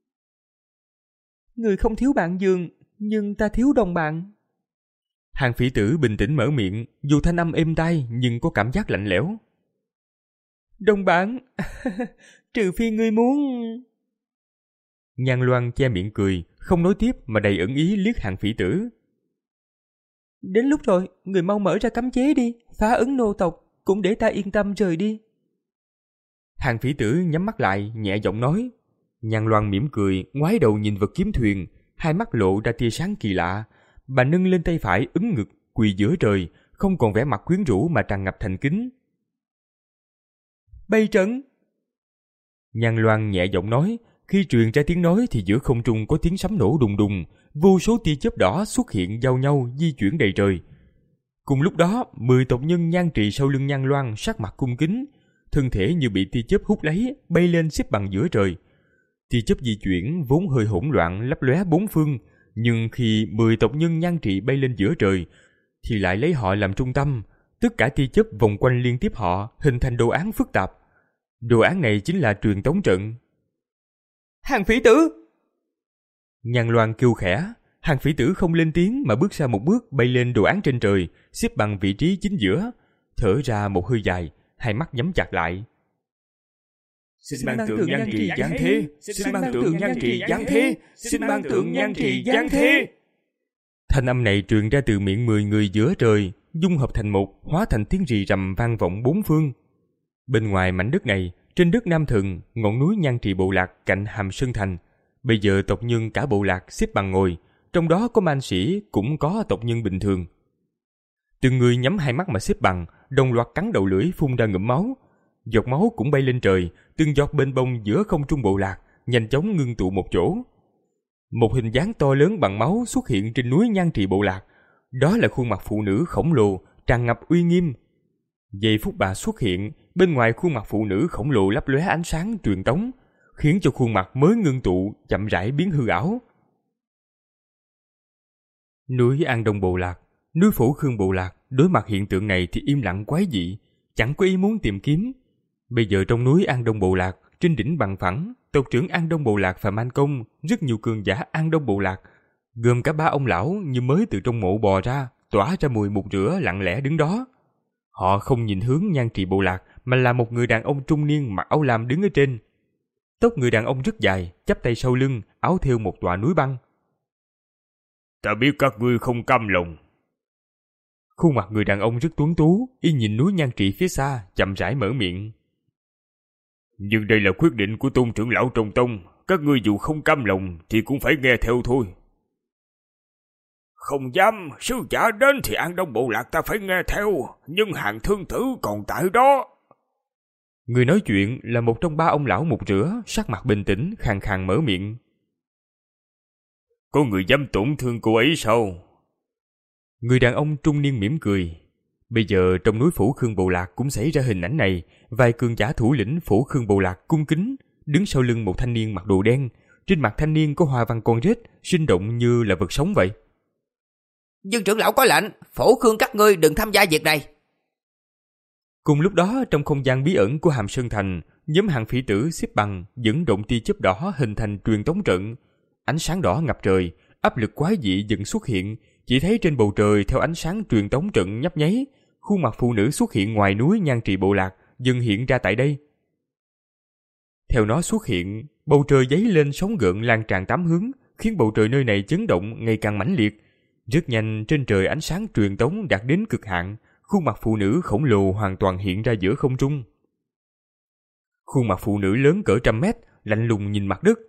Người không thiếu bạn giường, nhưng ta thiếu đồng bạn. Hàng Phỉ Tử bình tĩnh mở miệng, dù thanh âm êm tai nhưng có cảm giác lạnh lẽo. Đồng bạn, trừ phi ngươi muốn... Nhan Loan che miệng cười, không nói tiếp mà đầy ẩn ý liếc Hàng Phỉ Tử. Đến lúc rồi, người mau mở ra cấm chế đi, phá ấn nô tộc, cũng để ta yên tâm rời đi. Hàng Phỉ Tử nhắm mắt lại, nhẹ giọng nói. Nhan Loan mỉm cười, ngoái đầu nhìn vật kiếm thuyền, hai mắt lộ ra tia sáng kỳ lạ. Bà nâng lên tay phải ấn ngực, quỳ giữa trời, không còn vẻ mặt quyến rũ mà tràn ngập thành kính. Bay trận! Nhan Loan nhẹ giọng nói. Khi truyền ra tiếng nói thì giữa không trung có tiếng sấm nổ đùng đùng, vô số tia chớp đỏ xuất hiện giao nhau di chuyển đầy trời. Cùng lúc đó, mười tộc nhân Nhan Trì sau lưng Nhan Loan sắc mặt cung kính, thân thể như bị tia chớp hút lấy, bay lên xếp bằng giữa trời. Tia chớp di chuyển vốn hơi hỗn loạn lấp lóe bốn phương, nhưng khi mười tộc nhân Nhan Trì bay lên giữa trời, thì lại lấy họ làm trung tâm, tất cả tia chớp vòng quanh liên tiếp họ, hình thành đồ án phức tạp. Đồ án này chính là truyền tống trận. Hàng Phỉ Tử! Nhan Loan kêu khẽ. Hàng Phỉ Tử không lên tiếng mà bước ra một bước, bay lên đồ án trên trời, xếp bằng vị trí chính giữa, thở ra một hơi dài, hai mắt nhắm chặt lại. Xin ban tượng Nhan Trì giáng thế, xin ban tượng Nhan Trì giáng thế, xin ban tượng Nhan Trì giáng thế. Thanh âm này truyền ra từ miệng mười người giữa trời, dung hợp thành một, hóa thành tiếng rì rầm vang vọng bốn phương. Bên ngoài mảnh đất này, trên đất Nam Thần, ngọn núi Nhan Trì bộ lạc cạnh Hàm Sơn Thành, bây giờ tộc nhân cả bộ lạc xếp bằng ngồi, trong đó có man sĩ, cũng có tộc nhân bình thường. Từng người nhắm hai mắt mà xếp bằng, đồng loạt cắn đầu lưỡi phun ra ngụm máu. Giọt máu cũng bay lên trời, từng giọt bên bông giữa không trung bộ lạc, nhanh chóng ngưng tụ một chỗ. Một hình dáng to lớn bằng máu xuất hiện trên núi Nhan Trì Bộ Lạc. Đó là khuôn mặt phụ nữ khổng lồ, tràn ngập uy nghiêm. Giây phút bà xuất hiện, bên ngoài khuôn mặt phụ nữ khổng lồ lấp lóe ánh sáng truyền tống, khiến cho khuôn mặt mới ngưng tụ chậm rãi biến hư ảo. Núi An Đông Bộ Lạc, núi Phổ Khương Bộ Lạc đối mặt hiện tượng này thì im lặng quái dị, chẳng có ý muốn tìm kiếm. Bây giờ trong núi An Đông Bộ Lạc, trên đỉnh bằng phẳng, tộc trưởng An Đông Bộ Lạc Phạm An Công, rất nhiều cường giả An Đông Bộ Lạc, gồm cả ba ông lão như mới từ trong mộ bò ra, tỏa ra mùi mục rửa lặng lẽ đứng đó. Họ không nhìn hướng Nhan Trì Bộ Lạc, mà là một người đàn ông trung niên mặc áo lam đứng ở trên. Tóc người đàn ông rất dài, chắp tay sau lưng, áo thêu một tòa núi băng. Ta biết các ngươi không cam lòng. Khuôn mặt người đàn ông rất tuấn tú, y nhìn núi Nhan Trì phía xa, chậm rãi mở miệng. Nhưng đây là quyết định của tôn trưởng lão trong tông, các ngươi dù không cam lòng thì cũng phải nghe theo thôi. Không dám, sứ giả đến thì An Đông Bộ Lạc ta phải nghe theo, nhưng Hàng Thương Tử còn tại đó. Người nói chuyện là một trong ba ông lão mục rửa, sắc mặt bình tĩnh, khàn khàn mở miệng. Có người dám tổn thương cô ấy sao? Người đàn ông trung niên mỉm cười. Bây giờ trong núi Phổ Khương Bộ Lạc cũng xảy ra hình ảnh này, vài cường giả thủ lĩnh Phổ Khương Bộ Lạc cung kính, đứng sau lưng một thanh niên mặc đồ đen, trên mặt thanh niên có hoa văn con rết, sinh động như là vật sống vậy. Dương trưởng lão có lệnh, Phổ Khương các ngươi đừng tham gia việc này. Cùng lúc đó, trong không gian bí ẩn của Hàm Sơn Thành, nhóm hàng phỉ tử xếp bằng dẫn động tia chớp đỏ hình thành truyền tống trận. Ánh sáng đỏ ngập trời, áp lực quái dị dần xuất hiện, chỉ thấy trên bầu trời theo ánh sáng truyền tống trận nhấp nháy, khuôn mặt phụ nữ xuất hiện ngoài núi Nhan Trì Bộ Lạc dần hiện ra tại đây. Theo nó xuất hiện, bầu trời dấy lên sóng gợn lan tràn tám hướng, khiến bầu trời nơi này chấn động ngày càng mãnh liệt. Rất nhanh trên trời ánh sáng truyền tống đạt đến cực hạn, khuôn mặt phụ nữ khổng lồ hoàn toàn hiện ra giữa không trung. Khuôn mặt phụ nữ lớn cỡ trăm mét, lạnh lùng nhìn mặt đất.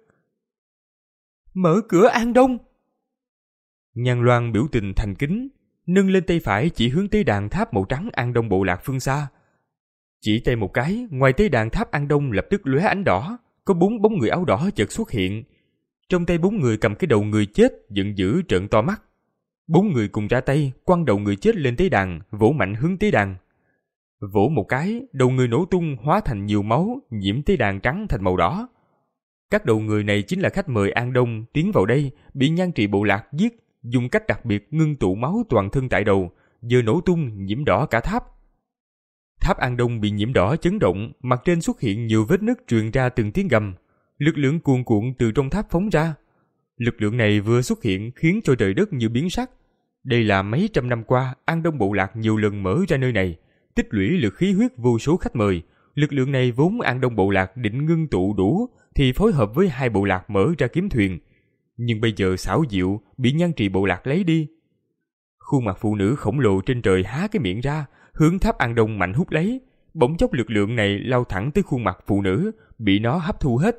Mở cửa An Đông! Nhan Loan biểu tình thành kính, nâng lên tay phải chỉ hướng tế đàn tháp màu trắng An Đông Bộ Lạc phương xa. Chỉ tay một cái, ngoài tế đàn tháp An Đông lập tức lóe ánh đỏ, có bốn bóng người áo đỏ chợt xuất hiện. Trong tay bốn người cầm cái đầu người chết, giận dữ trợn to mắt. Bốn người cùng ra tay, quăng đầu người chết lên tế đàn, vỗ mạnh hướng tế đàn. Vỗ một cái, đầu người nổ tung hóa thành nhiều máu, nhiễm tế đàn trắng thành màu đỏ. Các đầu người này chính là khách mời An Đông tiến vào đây, bị Nhan Trì Bộ Lạc giết, dùng cách đặc biệt ngưng tụ máu toàn thân tại đầu, giờ nổ tung nhiễm đỏ cả tháp. Tháp An Đông bị nhiễm đỏ chấn động, mặt trên xuất hiện nhiều vết nứt truyền ra từng tiếng gầm. Lực lượng cuồn cuộn từ trong tháp phóng ra. Lực lượng này vừa xuất hiện khiến cho trời đất như biến sắc. Đây là mấy trăm năm qua An Đông Bộ Lạc nhiều lần mở ra nơi này, tích lũy lực khí huyết vô số khách mời. Lực lượng này vốn An Đông Bộ Lạc định ngưng tụ đủ thì phối hợp với hai bộ lạc mở ra kiếm thuyền. Nhưng bây giờ xảo diệu bị Nhan Trì Bộ Lạc lấy đi. Khuôn mặt phụ nữ khổng lồ trên trời há cái miệng ra, hướng tháp An Đông mạnh hút lấy. Bỗng chốc lực lượng này lao thẳng tới khuôn mặt phụ nữ, bị nó hấp thu hết.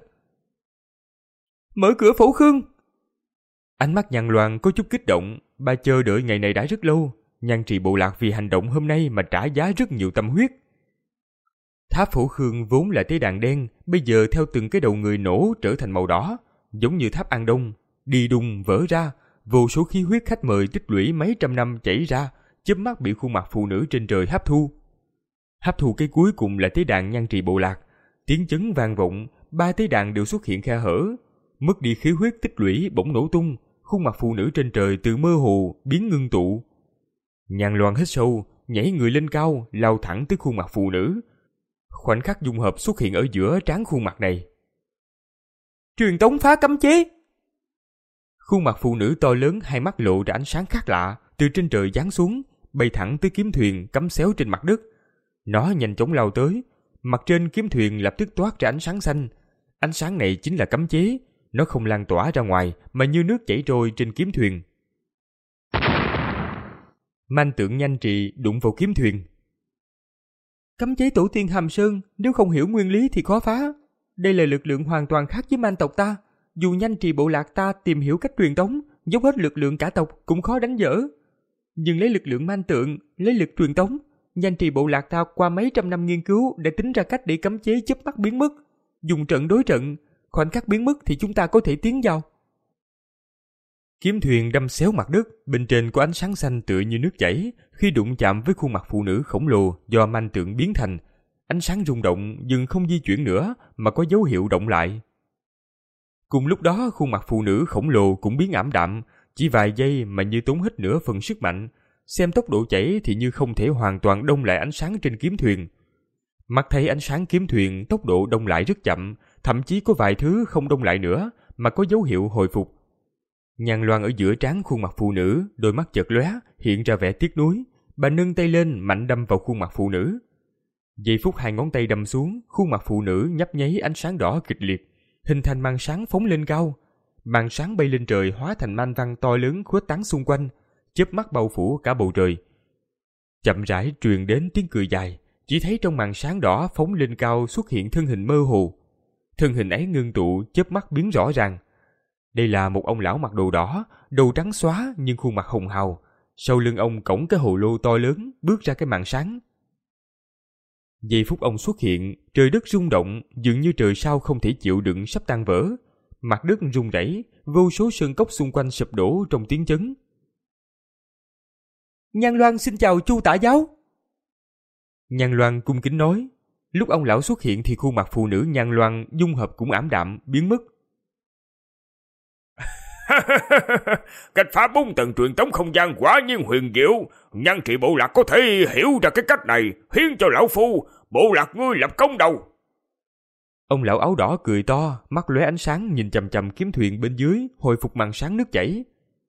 Mở cửa Phổ Khương! Ánh mắt Nhan Loan có chút kích động, bà chờ đợi ngày này đã rất lâu. Nhan Trì Bộ Lạc vì hành động hôm nay mà trả giá rất nhiều tâm huyết. Tháp Phổ Khương vốn là tế đàn đen, bây giờ theo từng cái đầu người nổ trở thành màu đỏ, giống như tháp An Đông, đi đùng vỡ ra, vô số khí huyết khách mời tích lũy mấy trăm năm chảy ra, chớp mắt bị khuôn mặt phụ nữ trên trời hấp thu. Hấp thu cái cuối cùng là tế đàn Nhan Trì Bộ Lạc, tiếng chấn vang vọng, ba tế đàn đều xuất hiện khe hở, mất đi khí huyết tích lũy bỗng nổ tung, khuôn mặt phụ nữ trên trời từ mơ hồ biến ngưng tụ. Nhan Loan hít sâu, nhảy người lên cao, lao thẳng tới khuôn mặt phụ nữ. Khoảnh khắc dung hợp xuất hiện ở giữa trán khuôn mặt này. Truyền tống phá cấm chế! Khuôn mặt phụ nữ to lớn, hai mắt lộ ra ánh sáng khác lạ, từ trên trời giáng xuống, bay thẳng tới kiếm thuyền cắm xéo trên mặt đất. Nó nhanh chóng lao tới, mặt trên kiếm thuyền lập tức toát ra ánh sáng xanh. Ánh sáng này chính là cấm chế, nó không lan tỏa ra ngoài mà như nước chảy trôi trên kiếm thuyền. Man tượng Nhan Trì đụng vào kiếm thuyền. Cấm chế tổ tiên Hàm Sơn, nếu không hiểu nguyên lý thì khó phá. Đây là lực lượng hoàn toàn khác với man tộc ta. Dù Nhan Trì Bộ Lạc ta tìm hiểu cách truyền tống, dốc hết lực lượng cả tộc cũng khó đánh dỡ. Nhưng lấy lực lượng man tượng, lấy lực truyền tống, Nhan Trì Bộ Lạc ta qua mấy trăm năm nghiên cứu đã tính ra cách để cấm chế chớp mắt biến mất. Dùng trận đối trận, khoảnh khắc biến mất thì chúng ta có thể tiến vào. Kiếm thuyền đâm xéo mặt đất, bên trên có ánh sáng xanh tựa như nước chảy, khi đụng chạm với khuôn mặt phụ nữ khổng lồ do manh tượng biến thành. Ánh sáng rung động nhưng không di chuyển nữa mà có dấu hiệu động lại. Cùng lúc đó khuôn mặt phụ nữ khổng lồ cũng biến ảm đạm, chỉ vài giây mà như tốn hết nửa phần sức mạnh. Xem tốc độ chảy thì như không thể hoàn toàn đông lại ánh sáng trên kiếm thuyền. Mắt thấy ánh sáng kiếm thuyền tốc độ đông lại rất chậm, thậm chí có vài thứ không đông lại nữa mà có dấu hiệu hồi phục. Nhan loan ở giữa trán khuôn mặt phụ nữ, đôi mắt chợt lóe, hiện ra vẻ tiếc nuối. Bà nâng tay lên mạnh đâm vào khuôn mặt phụ nữ. Giây phút hai ngón tay đâm xuống, khuôn mặt phụ nữ nhấp nháy ánh sáng đỏ kịch liệt, hình thành màn sáng phóng lên cao. Màn sáng bay lên trời hóa thành man văn to lớn khuếch tán xung quanh, chớp mắt bao phủ cả bầu trời. Chậm rãi truyền đến tiếng cười dài, chỉ thấy trong màn sáng đỏ phóng lên cao xuất hiện thân hình mơ hồ. Thân hình ấy ngưng tụ, chớp mắt biến rõ ràng. Đây là một ông lão mặc đồ đỏ, đầu trắng xóa nhưng khuôn mặt hồng hào. Sau lưng ông cõng cái hồ lô to lớn bước ra cái màn sáng. Giây phút ông xuất hiện, trời đất rung động, dường như trời sao không thể chịu đựng sắp tan vỡ. Mặt đất rung rẩy, vô số sơn cốc xung quanh sụp đổ trong tiếng chấn. Nhan Loan xin chào Chu tả giáo. Nhan Loan cung kính nói. Lúc ông lão xuất hiện thì khuôn mặt phụ nữ Nhan Loan dung hợp cũng ảm đạm, biến mất. Cách phá bốn tầng truyền tống không gian quả nhiên huyền diệu. Nhan trị bộ lạc có thể hiểu ra cái cách này, khiến cho lão phu bộ lạc ngươi lập công đầu. Ông lão áo đỏ cười to, mắt lóe ánh sáng nhìn chằm chằm kiếm thuyền bên dưới, hồi phục màn sáng nước chảy.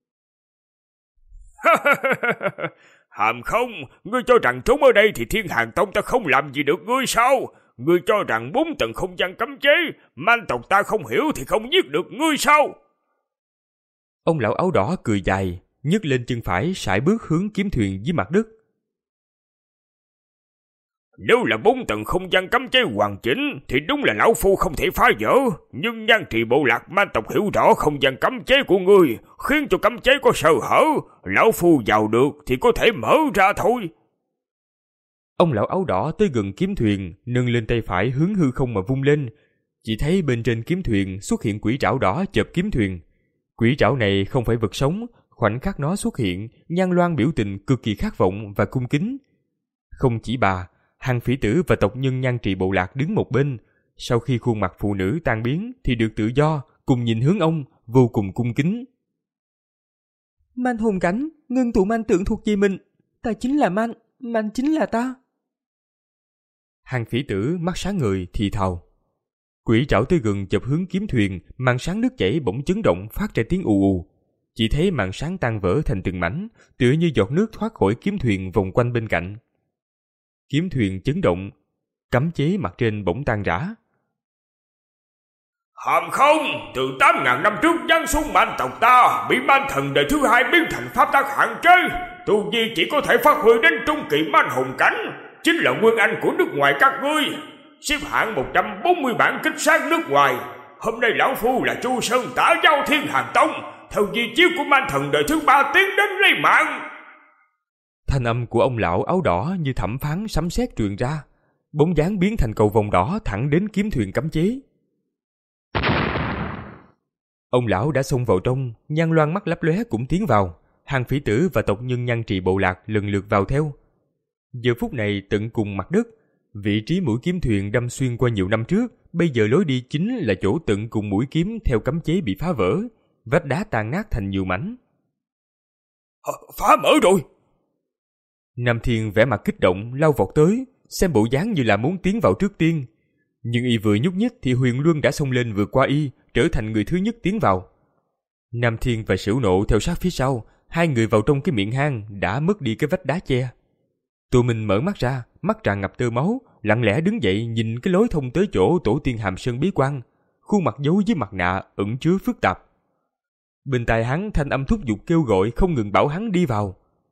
Hàm không, ngươi cho rằng trốn ở đây thì Thiên Hàn Tông ta không làm gì được ngươi sao? Ngươi cho rằng bốn tầng không gian cấm chế, man tộc ta không hiểu thì không giết được ngươi sao? Ông lão áo đỏ cười dài, nhấc lên chân phải sải bước hướng kiếm thuyền dưới mặt đất. Nếu là bốn tầng không gian cấm chế hoàn chỉnh thì đúng là lão phu không thể phá vỡ, nhưng Nhan Trì bộ lạc man tộc hiểu rõ không gian cấm chế của ngươi, khiến cho cấm chế có sơ hở, lão phu vào được thì có thể mở ra thôi. Ông lão áo đỏ tới gần kiếm thuyền, nâng lên tay phải hướng hư không mà vung lên, chỉ thấy bên trên kiếm thuyền xuất hiện quỷ trảo đỏ chộp kiếm thuyền. Quỷ trảo này không phải vật sống, khoảnh khắc nó xuất hiện, Nhan Loan biểu tình cực kỳ khát vọng và cung kính. Không chỉ bà, Hàng Phỉ Tử và tộc nhân Nhan Trì bộ lạc đứng một bên, sau khi khuôn mặt phụ nữ tan biến thì được tự do, cùng nhìn hướng ông, vô cùng cung kính. Man hồn cảnh, ngưng tụ man tượng thuộc về mình, ta chính là man, man chính là ta. Hàng Phỉ Tử mắt sáng người thì thào. Quỷ trảo tới gần chộp hướng kiếm thuyền, màn sáng nước chảy bỗng chấn động phát ra tiếng ù ù. Chỉ thấy màn sáng tan vỡ thành từng mảnh, tựa như giọt nước thoát khỏi kiếm thuyền vòng quanh bên cạnh. Kiếm thuyền chấn động, cấm chế mặt trên bỗng tan rã. Hàm không, từ tám ngàn năm trước giáng xuống man tộc ta, bị man thần đời thứ hai biến thành pháp tắc hạn chế, tu vi chỉ có thể phát huy đến trung kỳ man hồn cảnh, chính là nguyên anh của nước ngoài các ngươi, xếp hạng một trăm bốn mươi bản kích sát nước ngoài. Hôm nay lão phu là Chu Sơn tả giao Thiên Hàn Tông, theo di chiếu của man thần đời thứ ba tiến đến lấy mạng. Thanh âm của ông lão áo đỏ như thẩm phán sấm sét truyền ra, bóng dáng biến thành cầu vồng đỏ thẳng đến kiếm thuyền cấm chế. Ông lão đã xông vào trong, Nhan Loan mắt lấp lóe cũng tiến vào, Hàng Phỉ Tử và tộc nhân Nhan Trì bộ lạc lần lượt vào theo. Giờ phút này tận cùng mặt đất, vị trí mũi kiếm thuyền đâm xuyên qua nhiều năm trước, bây giờ lối đi chính là chỗ tận cùng mũi kiếm theo cấm chế bị phá vỡ, vách đá tan nát thành nhiều mảnh. Phá mở rồi! Nam Thiên vẻ mặt kích động lao vọt tới, xem bộ dáng như là muốn tiến vào trước tiên. Nhưng y vừa nhúc nhích thì Huyền Luân đã xông lên vượt qua y, trở thành người thứ nhất tiến vào. Nam Thiên và Sửu Nộ theo sát phía sau, hai người vào trong cái miệng hang đã mất đi cái vách đá che. Tô Minh mở mắt ra, mắt tràn ngập tơ máu, lặng lẽ đứng dậy nhìn cái lối thông tới chỗ tổ tiên Hàm Sơn bí quan, khuôn mặt giấu dưới mặt nạ ẩn chứa phức tạp. Bên tai hắn thanh âm thúc giục kêu gọi không ngừng bảo hắn đi vào.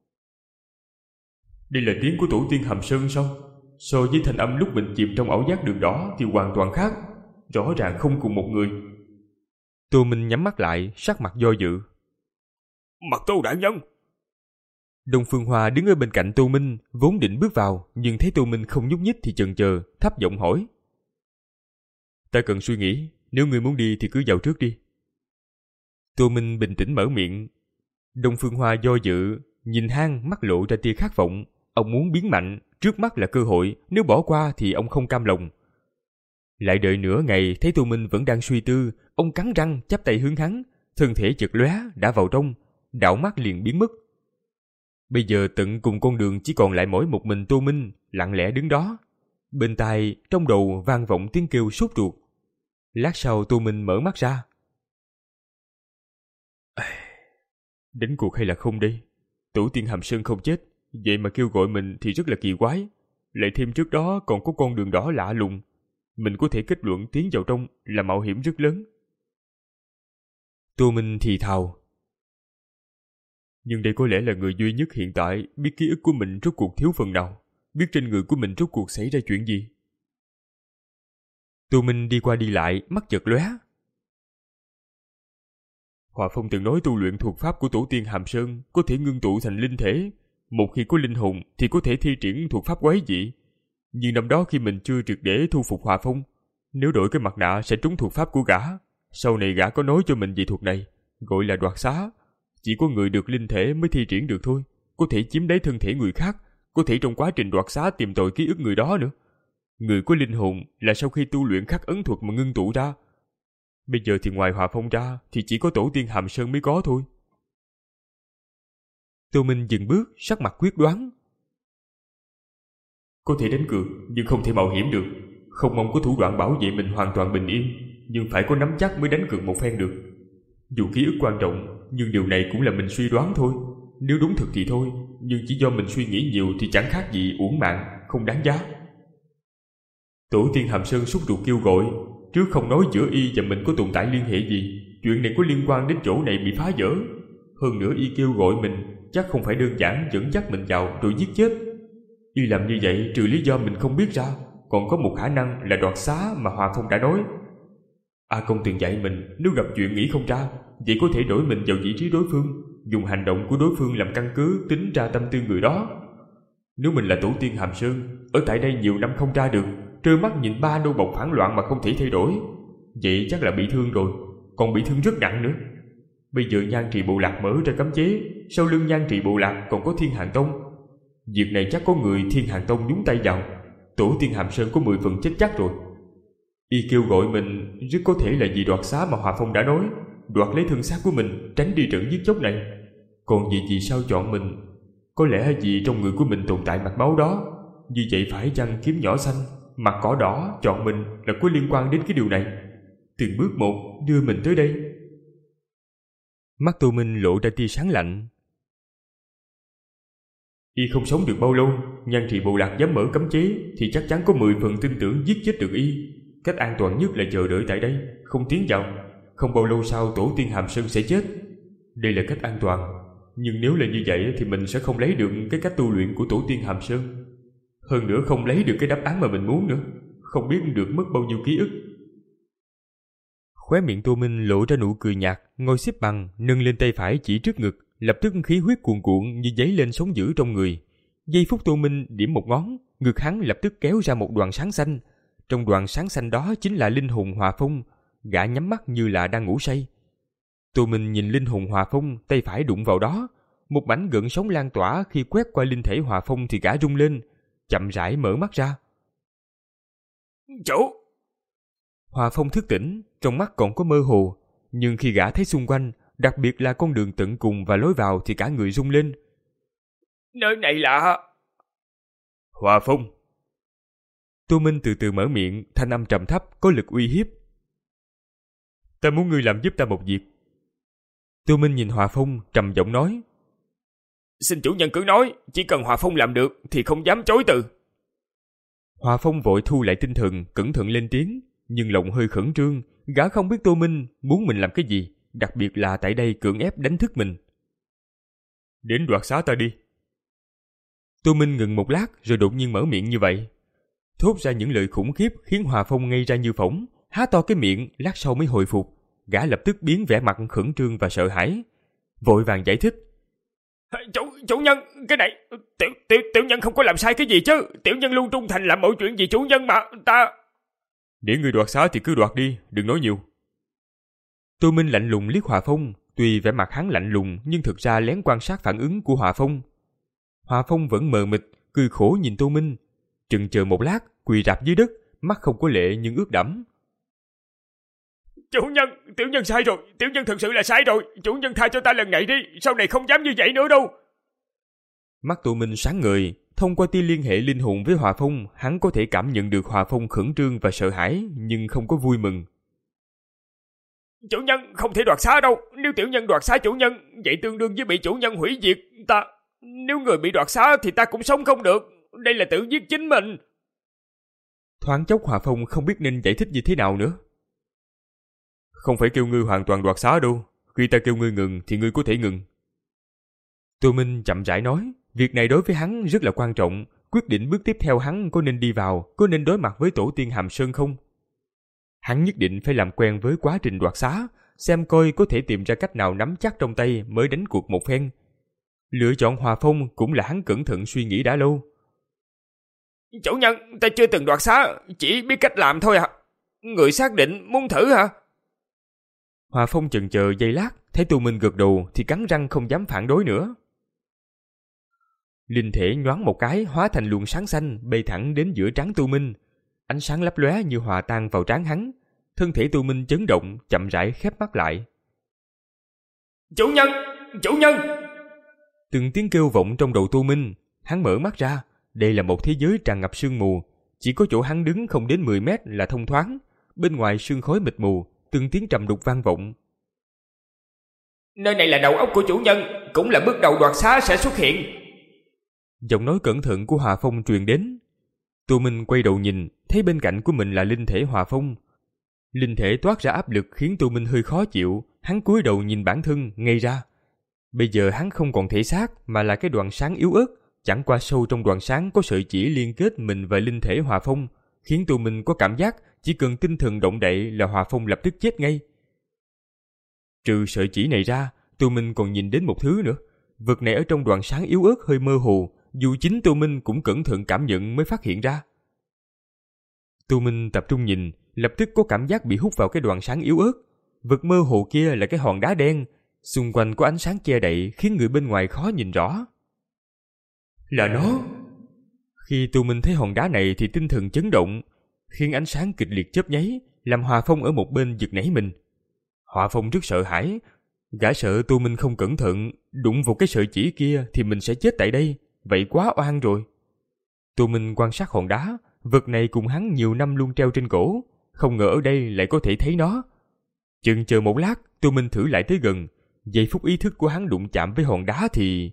Đây là tiếng của tổ tiên Hàm Sơn sao? So với thanh âm lúc mình chìm trong ảo giác đường đỏ thì hoàn toàn khác, rõ ràng không cùng một người. Tô Minh nhắm mắt lại, sắc mặt do dự. Mặt Tô đại nhân! Đông Phương Hoa đứng ở bên cạnh Tô Minh, vốn định bước vào, nhưng thấy Tô Minh không nhúc nhích thì chần chờ, thấp giọng hỏi. Ta cần suy nghĩ, nếu ngươi muốn đi thì cứ vào trước đi. Tô Minh bình tĩnh mở miệng, Đông Phương Hoa do dự, nhìn Han mắt lộ ra tia khát vọng. Ông muốn biến mạnh, trước mắt là cơ hội, nếu bỏ qua thì ông không cam lòng. Lại đợi nửa ngày, thấy Tô Minh vẫn đang suy tư, ông cắn răng chắp tay hướng hắn, thân thể chợt lóe đã vào trong, đảo mắt liền biến mất. Bây giờ tận cùng con đường chỉ còn lại mỗi một mình Tô Minh, lặng lẽ đứng đó. Bên tai, trong đầu vang vọng tiếng kêu sốt ruột. Lát sau Tô Minh mở mắt ra. Đến cuộc hay là không đây? Tổ tiên Hàm Sơn không chết, vậy mà kêu gọi mình thì rất là kỳ quái. Lại thêm trước đó còn có con đường đỏ lạ lùng. Mình có thể kết luận tiến vào trong là mạo hiểm rất lớn. Tô Minh thì thào. Nhưng đây có lẽ là người duy nhất hiện tại biết ký ức của mình rốt cuộc thiếu phần nào, biết trên người của mình rốt cuộc xảy ra chuyện gì. Tô Minh đi qua đi lại, mắt chợt lóe. Hòa Phong từng nói tu luyện thuộc pháp của tổ tiên Hàm Sơn có thể ngưng tụ thành linh thể. Một khi có linh hồn thì có thể thi triển thuộc pháp quái dị. Nhưng năm đó khi mình chưa triệt để thu phục Hòa Phong, nếu đổi cái mặt nạ sẽ trúng thuộc pháp của gã. Sau này gã có nói cho mình về thuật này, gọi là đoạt xá. Chỉ có người được linh thể mới thi triển được thôi. Có thể chiếm lấy thân thể người khác, có thể trong quá trình đoạt xá tìm tòi ký ức người đó nữa. Người có linh hồn là sau khi tu luyện khắc ấn thuật mà ngưng tụ ra. Bây giờ thì ngoài Hòa Phong ra thì chỉ có tổ tiên Hàm Sơn mới có thôi. Tô Minh dừng bước, sắc mặt quyết đoán. Có thể đánh cược nhưng không thể mạo hiểm được. Không mong có thủ đoạn bảo vệ mình hoàn toàn bình yên, nhưng phải có nắm chắc mới đánh cược một phen được. Dù ký ức quan trọng, nhưng điều này cũng là mình suy đoán thôi. Nếu đúng thực thì thôi, nhưng chỉ do mình suy nghĩ nhiều thì chẳng khác gì uổng mạng, không đáng giá. Tổ tiên Hàm Sơn sốt ruột kêu gọi. Trước không nói giữa y và mình có tồn tại liên hệ gì, chuyện này có liên quan đến chỗ này bị phá vỡ. Hơn nữa y kêu gọi mình, chắc không phải đơn giản dẫn dắt mình vào rồi giết chết. Y làm như vậy trừ lý do mình không biết ra, còn có một khả năng là đoạt xá mà Hòa Phong đã nói. A Công từng dạy mình, nếu gặp chuyện nghĩ không ra, vậy có thể đổi mình vào vị trí đối phương, dùng hành động của đối phương làm căn cứ tính ra tâm tư người đó. Nếu mình là tổ tiên Hàm Sơn, ở tại đây nhiều năm không ra được, trơ mắt nhìn ba nô bộc phản loạn mà không thể thay đổi, vậy chắc là bị thương rồi, còn bị thương rất nặng nữa. Bây giờ Nhan Trì Bộ Lạc mở ra cấm chế, sau lưng Nhan Trì Bộ Lạc còn có Thiên Hàng Tông. Việc này chắc có người Thiên Hàng Tông nhúng tay vào, tổ tiên Hàm Sơn có mười phần chết chắc rồi. Y kêu gọi mình rất có thể là vì đoạt xá mà Hòa Phong đã nói, đoạt lấy thân xác của mình, tránh đi trận giết chóc này. Còn vì vì sao chọn mình? Có lẽ vì trong người của mình tồn tại mạch máu đó. Như vậy phải chăng kiếm nhỏ xanh, mặt cỏ đỏ chọn mình là có liên quan đến cái điều này? Từng bước một đưa mình tới đây. Mắt Tô Minh lộ ra tia sáng lạnh. Y không sống được bao lâu, Nhan Trì Bộ Lạc dám mở cấm chế thì chắc chắn có mười phần tin tưởng giết chết được Y. Cách an toàn nhất là chờ đợi tại đây, không tiến vào. Không bao lâu sau tổ tiên Hàm Sơn sẽ chết. Đây là cách an toàn. Nhưng nếu là như vậy thì mình sẽ không lấy được cái cách tu luyện của tổ tiên Hàm Sơn. Hơn nữa không lấy được cái đáp án mà mình muốn nữa. Không biết được mất bao nhiêu ký ức. Khóe miệng Tô Minh lộ ra nụ cười nhạt, ngồi xếp bằng, nâng lên tay phải chỉ trước ngực, lập tức khí huyết cuồn cuộn như dấy lên sóng dữ trong người. Giây phút Tô Minh điểm một ngón, ngực hắn lập tức kéo ra một đoàn sáng xanh. Trong đoàn sáng xanh đó chính là linh hồn Hòa Phong. Gã nhắm mắt như là đang ngủ say. Tô Minh nhìn linh hồn Hòa Phong, tay phải đụng vào đó. Một mảnh gợn sóng lan tỏa, khi quét qua linh thể Hòa Phong thì gã rung lên, chậm rãi mở mắt ra. Chủ! Hòa Phong thức tỉnh, trong mắt còn có mơ hồ, nhưng khi gã thấy xung quanh, đặc biệt là con đường tận cùng và lối vào thì cả người rung lên. Nơi này là... Hòa Phong! Tô Minh từ từ mở miệng, thanh âm trầm thấp, có lực uy hiếp. Ta muốn ngươi làm giúp ta một việc. Tô Minh nhìn Hòa Phong, trầm giọng nói. Xin chủ nhân cứ nói, chỉ cần Hòa Phong làm được thì không dám chối từ. Hòa Phong vội thu lại tinh thần, cẩn thận lên tiếng, nhưng lòng hơi khẩn trương, gã không biết Tô Minh muốn mình làm cái gì, đặc biệt là tại đây cưỡng ép đánh thức mình. Đến đoạt xá ta đi. Tô Minh ngừng một lát rồi đột nhiên mở miệng như vậy. Thốt ra những lời khủng khiếp khiến Hòa Phong ngây ra như phỏng, há to cái miệng, lát sau mới hồi phục. Gã lập tức biến vẻ mặt khẩn trương và sợ hãi, vội vàng giải thích. Chủ, chủ nhân, cái này, tiểu, tiểu, tiểu nhân không có làm sai cái gì chứ, tiểu nhân luôn trung thành làm mọi chuyện vì chủ nhân mà, ta... Để người đoạt xá thì cứ đoạt đi, đừng nói nhiều. Tô Minh lạnh lùng liếc Hòa Phong, Tuy vẻ mặt hắn lạnh lùng nhưng thực ra lén quan sát phản ứng của Hòa Phong. Hòa Phong vẫn mờ mịt, cười khổ nhìn Tô Minh. Chừng chờ một lát, quỳ rạp dưới đất, mắt không có lệ nhưng ướt đẫm. Chủ nhân, tiểu nhân sai rồi, tiểu nhân thật sự là sai rồi. Chủ nhân tha cho ta lần này đi, sau này không dám như vậy nữa đâu. Mắt Tô Minh sáng ngời, thông qua tia liên hệ linh hồn với Hòa Phong, hắn có thể cảm nhận được Hòa Phong khẩn trương và sợ hãi, nhưng không có vui mừng. Chủ nhân không thể đoạt xá đâu, nếu tiểu nhân đoạt xá chủ nhân, vậy tương đương với bị chủ nhân hủy diệt. Ta, nếu người bị đoạt xá thì ta cũng sống không được, đây là tự giết chính mình. Thoáng chốc Hòa Phong không biết nên giải thích như thế nào nữa. Không phải kêu ngươi hoàn toàn đoạt xá đâu, khi ta kêu ngươi ngừng thì ngươi có thể ngừng. Tô Minh chậm rãi nói, việc này đối với hắn rất là quan trọng, quyết định bước tiếp theo hắn có nên đi vào, có nên đối mặt với tổ tiên Hàm Sơn không. Hắn nhất định phải làm quen với quá trình đoạt xá, xem coi có thể tìm ra cách nào nắm chắc trong tay mới đánh cuộc một phen. Lựa chọn Hòa Phong cũng là hắn cẩn thận suy nghĩ đã lâu. Chủ nhân, ta chưa từng đoạt xá, chỉ biết cách làm thôi à. Người xác định muốn thử hả? Hòa Phong chần chờ giây lát, thấy Tô Minh gật đầu thì cắn răng không dám phản đối nữa. Linh thể nhoáng một cái hóa thành luồng sáng xanh bay thẳng đến giữa trán Tô Minh. Ánh sáng lấp lóe như hòa tan vào trán hắn. Thân thể Tô Minh chấn động, chậm rãi khép mắt lại. Chủ nhân! Chủ nhân! Từng tiếng kêu vọng trong đầu Tô Minh. Hắn mở mắt ra. Đây là một thế giới tràn ngập sương mù. Chỉ có chỗ hắn đứng không đến mười mét là thông thoáng. Bên ngoài sương khói mịt mù, từng tiếng trầm đục vang vọng. Nơi này là đầu óc của chủ nhân, cũng là bước đầu đoạt xá sẽ xuất hiện. Giọng nói cẩn thận của Hòa Phong truyền đến. Tô Minh quay đầu nhìn, thấy bên cạnh của mình là linh thể Hòa Phong. Linh thể toát ra áp lực khiến Tô Minh hơi khó chịu. Hắn cúi đầu nhìn bản thân, ngây ra. Bây giờ hắn không còn thể xác mà là cái đoàn sáng yếu ớt. Chẳng qua sâu trong đoàn sáng có sợi chỉ liên kết mình và linh thể Hòa Phong, khiến Tô Minh có cảm giác chỉ cần tinh thần động đậy là Hòa Phong lập tức chết ngay. Trừ sợi chỉ này ra, Tô Minh còn nhìn đến một thứ nữa. Vật này ở trong đoàn sáng yếu ớt hơi mơ hồ, dù chính Tô Minh cũng cẩn thận cảm nhận mới phát hiện ra. Tô Minh tập trung nhìn, lập tức có cảm giác bị hút vào cái đoàn sáng yếu ớt. Vật mơ hồ kia là cái hòn đá đen, xung quanh có ánh sáng che đậy khiến người bên ngoài khó nhìn rõ. Là nó! Khi Tô Minh thấy hòn đá này thì tinh thần chấn động, khiến ánh sáng kịch liệt chớp nháy, làm Hòa Phong ở một bên giật nảy mình. Hòa Phong rất sợ hãi, gã sợ Tô Minh không cẩn thận đụng vào cái sợi chỉ kia thì mình sẽ chết tại đây, vậy quá oan rồi. Tô Minh quan sát hòn đá, vật này cùng hắn nhiều năm luôn treo trên cổ, không ngờ ở đây lại có thể thấy nó. Chừng chờ một lát, Tô Minh thử lại tới gần, giây phút ý thức của hắn đụng chạm với hòn đá thì...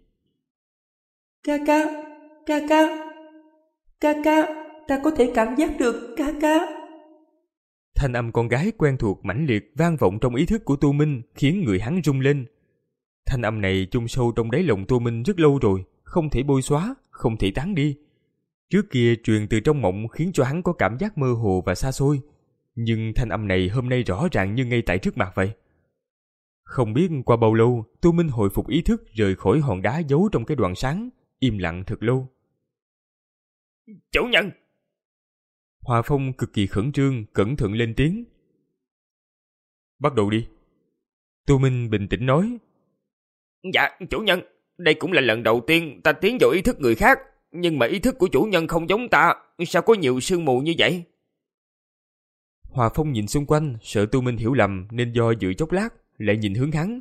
Ca ca, ca ca, ca ca, ta có thể cảm giác được, ca ca. Thanh âm con gái quen thuộc mãnh liệt vang vọng trong ý thức của Tô Minh, khiến người hắn rung lên. Thanh âm này chôn sâu trong đáy lòng Tô Minh rất lâu rồi, không thể bôi xóa, không thể tán đi. Trước kia truyền từ trong mộng khiến cho hắn có cảm giác mơ hồ và xa xôi, nhưng thanh âm này hôm nay rõ ràng như ngay tại trước mặt vậy. Không biết qua bao lâu, Tô Minh hồi phục ý thức rời khỏi hòn đá giấu trong cái đoàn sáng, im lặng thật lâu. Chủ nhân! Hòa Phong cực kỳ khẩn trương, cẩn thận lên tiếng. Bắt đầu đi. Tô Minh bình tĩnh nói. Dạ, chủ nhân, đây cũng là lần đầu tiên ta tiến vào ý thức người khác, nhưng mà ý thức của chủ nhân không giống ta, sao có nhiều sương mù như vậy? Hòa Phong nhìn xung quanh, sợ Tô Minh hiểu lầm nên do dự chốc lát, lại nhìn hướng hắn.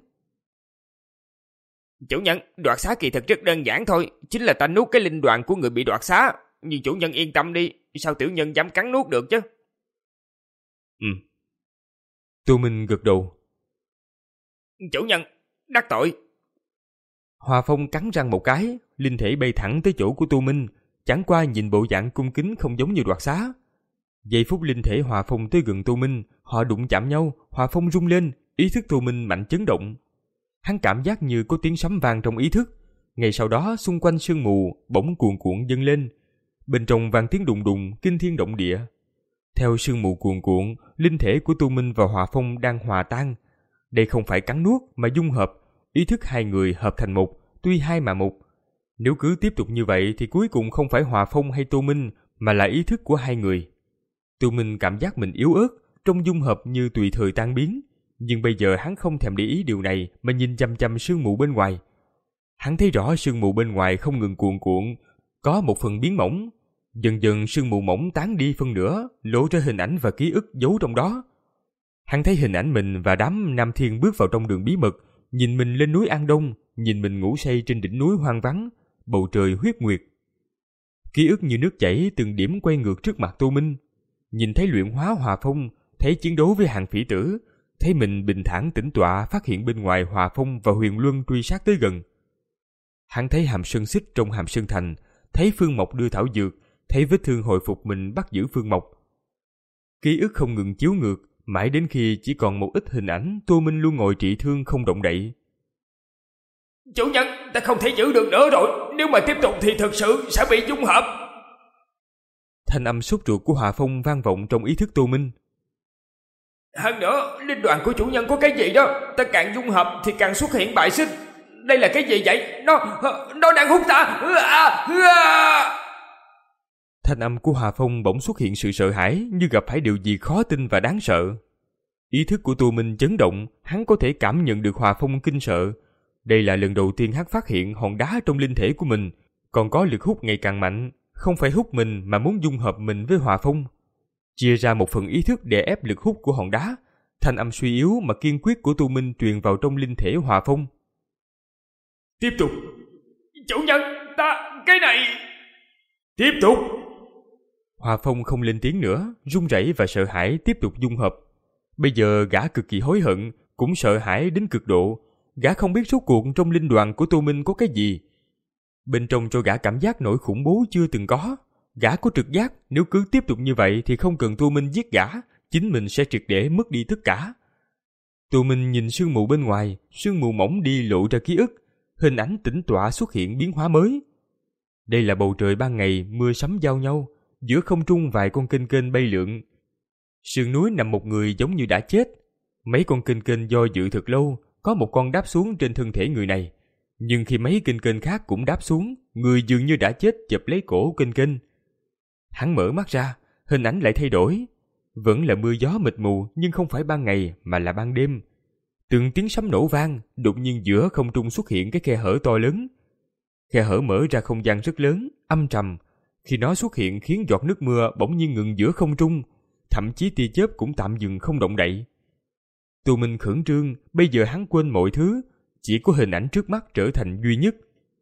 Chủ nhân, đoạt xá kỳ thực rất đơn giản thôi, chính là ta nuốt cái linh đoàn của người bị đoạt xá, nhưng chủ nhân yên tâm đi, sao tiểu nhân dám cắn nuốt được chứ? Ừ. Tô Minh gật đầu. Chủ nhân, đắc tội. Hòa Phong cắn răng một cái, linh thể bay thẳng tới chỗ của Tô Minh, chẳng qua nhìn bộ dạng cung kính không giống như đoạt xá. Giây phút linh thể Hòa Phong tới gần Tô Minh, họ đụng chạm nhau, Hòa Phong rung lên, ý thức Tô Minh mạnh chấn động. Hắn cảm giác như có tiếng sấm vang trong ý thức. Ngay sau đó xung quanh sương mù bỗng cuồn cuộn dâng lên, bên trong vang tiếng đùng đùng kinh thiên động địa. Theo sương mù cuồn cuộn, linh thể của Tô Minh và Hòa Phong đang hòa tan. Đây không phải cắn nuốt mà dung hợp, ý thức hai người hợp thành một, tuy hai mà một. Nếu cứ tiếp tục như vậy thì cuối cùng không phải Hòa Phong hay Tô Minh mà là ý thức của hai người. Tô Minh cảm giác mình yếu ớt, trong dung hợp như tùy thời tan biến, Nhưng bây giờ hắn không thèm để ý điều này mà nhìn chăm chăm sương mù bên ngoài. Hắn thấy rõ sương mù bên ngoài không ngừng cuồn cuộn, có một phần biến mỏng. Dần dần sương mù mỏng tán đi phân nửa, lộ ra hình ảnh và ký ức giấu trong đó. Hắn thấy hình ảnh mình và đám nam thiên bước vào trong đường bí mật, nhìn mình lên núi An Đông, nhìn mình ngủ say trên đỉnh núi hoang vắng, bầu trời huyết nguyệt. Ký ức như nước chảy từng điểm quay ngược trước mặt Tô Minh. Nhìn thấy luyện hóa Hòa Phong, thấy chiến đấu với hàng phỉ tử, thấy mình bình thản tĩnh tọa phát hiện bên ngoài Hòa Phong và Huyền Luân truy sát tới gần. Hắn thấy Hàm Sơn Xích trong Hàm Sơn Thành, thấy Phương Mộc đưa thảo dược, thấy vết thương hồi phục mình bắt giữ Phương Mộc. Ký ức không ngừng chiếu ngược, mãi đến khi chỉ còn một ít hình ảnh, Tô Minh luôn ngồi trị thương không động đậy. Chủ nhân, ta không thể giữ được nữa rồi, nếu mà tiếp tục thì thực sự sẽ bị dung hợp. Thanh âm sốt ruột của Hòa Phong vang vọng trong ý thức Tô Minh. Hơn nữa, linh đoàn của chủ nhân có cái gì đó, ta càng dung hợp thì càng xuất hiện bại xích. Đây là cái gì vậy? Nó, nó đang hút ta. Thanh âm của Hòa Phong bỗng xuất hiện sự sợ hãi, như gặp phải điều gì khó tin và đáng sợ. Ý thức của Tô Minh chấn động, hắn có thể cảm nhận được Hòa Phong kinh sợ. Đây là lần đầu tiên hắn phát hiện hòn đá trong linh thể của mình còn có lực hút ngày càng mạnh, không phải hút mình mà muốn dung hợp mình với Hòa Phong. Chia ra một phần ý thức để ép lực hút của hòn đá, thanh âm suy yếu mà kiên quyết của Tô Minh truyền vào trong linh thể Hòa Phong. Tiếp tục. Chủ nhân, ta, cái này... Tiếp tục. Hòa Phong không lên tiếng nữa, run rẩy và sợ hãi tiếp tục dung hợp. Bây giờ gã cực kỳ hối hận, cũng sợ hãi đến cực độ. Gã không biết rốt cuộc trong linh đoàn của Tô Minh có cái gì. Bên trong cho gã cảm giác nỗi khủng bố chưa từng có. Gã có trực giác nếu cứ tiếp tục như vậy thì không cần Tô Minh giết gã, chính mình sẽ triệt để mất đi tất cả. Tô Minh nhìn sương mù bên ngoài, sương mù mỏng đi lộ ra ký ức, hình ảnh tĩnh tọa xuất hiện biến hóa mới. Đây là bầu trời ban ngày mưa sấm giao nhau, giữa không trung vài con kênh kênh bay lượn. Sườn núi nằm một người giống như đã chết. Mấy con kênh kênh do dự thật lâu, có một con đáp xuống trên thân thể người này. Nhưng khi mấy kênh kênh khác cũng đáp xuống, người dường như đã chết chụp lấy cổ kênh kênh. Hắn mở mắt ra, hình ảnh lại thay đổi. Vẫn là mưa gió mịt mù nhưng không phải ban ngày mà là ban đêm. Từng tiếng sấm nổ vang, đột nhiên giữa không trung xuất hiện cái khe hở to lớn. Khe hở mở ra không gian rất lớn, âm trầm. Khi nó xuất hiện khiến giọt nước mưa bỗng nhiên ngừng giữa không trung, thậm chí tia chớp cũng tạm dừng không động đậy. Tô Minh khẩn trương, bây giờ hắn quên mọi thứ, chỉ có hình ảnh trước mắt trở thành duy nhất.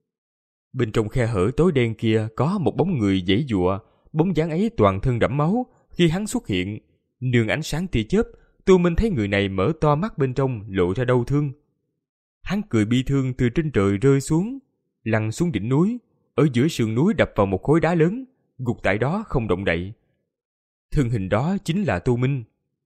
Bên trong khe hở tối đen kia có một bóng người giãy giụa, bóng dáng ấy toàn thân đẫm máu. Khi hắn xuất hiện, nương ánh sáng tia chớp, Tô Minh thấy người này mở to mắt bên trong lộ ra đau thương. Hắn cười bi thương từ trên trời rơi xuống, lăn xuống đỉnh núi, ở giữa sườn núi đập vào một khối đá lớn, gục tại đó không động đậy. Thân hình đó chính là Tô Minh.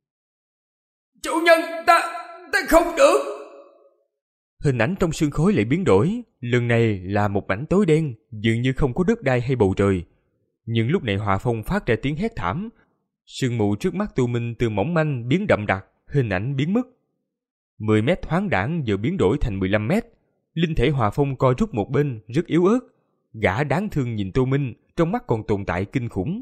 Chủ nhân, ta, ta không được. Hình ảnh trong sương khói lại biến đổi, lần này là một mảnh tối đen, dường như không có đất đai hay bầu trời. Nhưng lúc này Hòa Phong phát ra tiếng hét thảm. Sương mù trước mắt Tô Minh từ mỏng manh biến đậm đặc, hình ảnh biến mất. mười mét thoáng đãng giờ biến đổi thành mười lăm mét. Linh thể Hòa Phong co rút một bên, rất yếu ớt. Gã đáng thương nhìn Tô Minh, trong mắt còn tồn tại kinh khủng.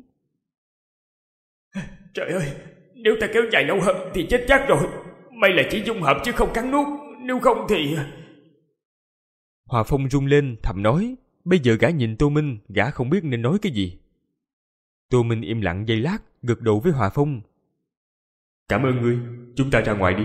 Trời ơi, nếu ta kéo dài lâu hơn thì chết chắc rồi. May là chỉ dung hợp chứ không cắn nuốt, nếu không thì... Hòa Phong run lên thầm nói. Bây giờ gã nhìn Tô Minh, gã không biết nên nói cái gì. Tô Minh im lặng giây lát, gật đầu với Hòa Phong. Cảm ơn ngươi, chúng ta ra ngoài đi.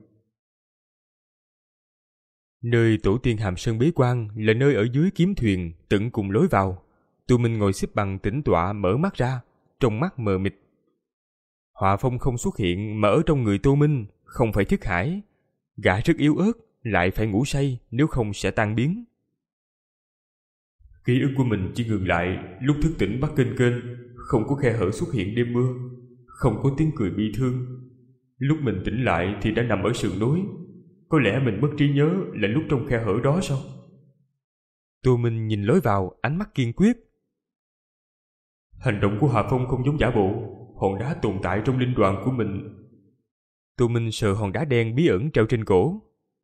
Nơi tổ tiên Hàm Sơn bế quan là nơi ở dưới kiếm thuyền, tận cùng lối vào. Tô Minh ngồi xếp bằng tĩnh tọa mở mắt ra, trong mắt mờ mịt. Hòa Phong không xuất hiện mà ở trong người Tô Minh, không phải thức hải. Gã rất yếu ớt, lại phải ngủ say, nếu không sẽ tan biến. Ký ức của mình chỉ ngừng lại lúc thức tỉnh bắt kênh kênh, không có khe hở xuất hiện đêm mưa, không có tiếng cười bi thương. Lúc mình tỉnh lại thì đã nằm ở sườn núi. Có lẽ mình mất trí nhớ là lúc trong khe hở đó sao? Tô Minh nhìn lối vào, ánh mắt kiên quyết. Hành động của Hà Phong không giống giả bộ, hòn đá tồn tại trong linh đoàn của mình. Tô Minh sờ hòn đá đen bí ẩn treo trên cổ.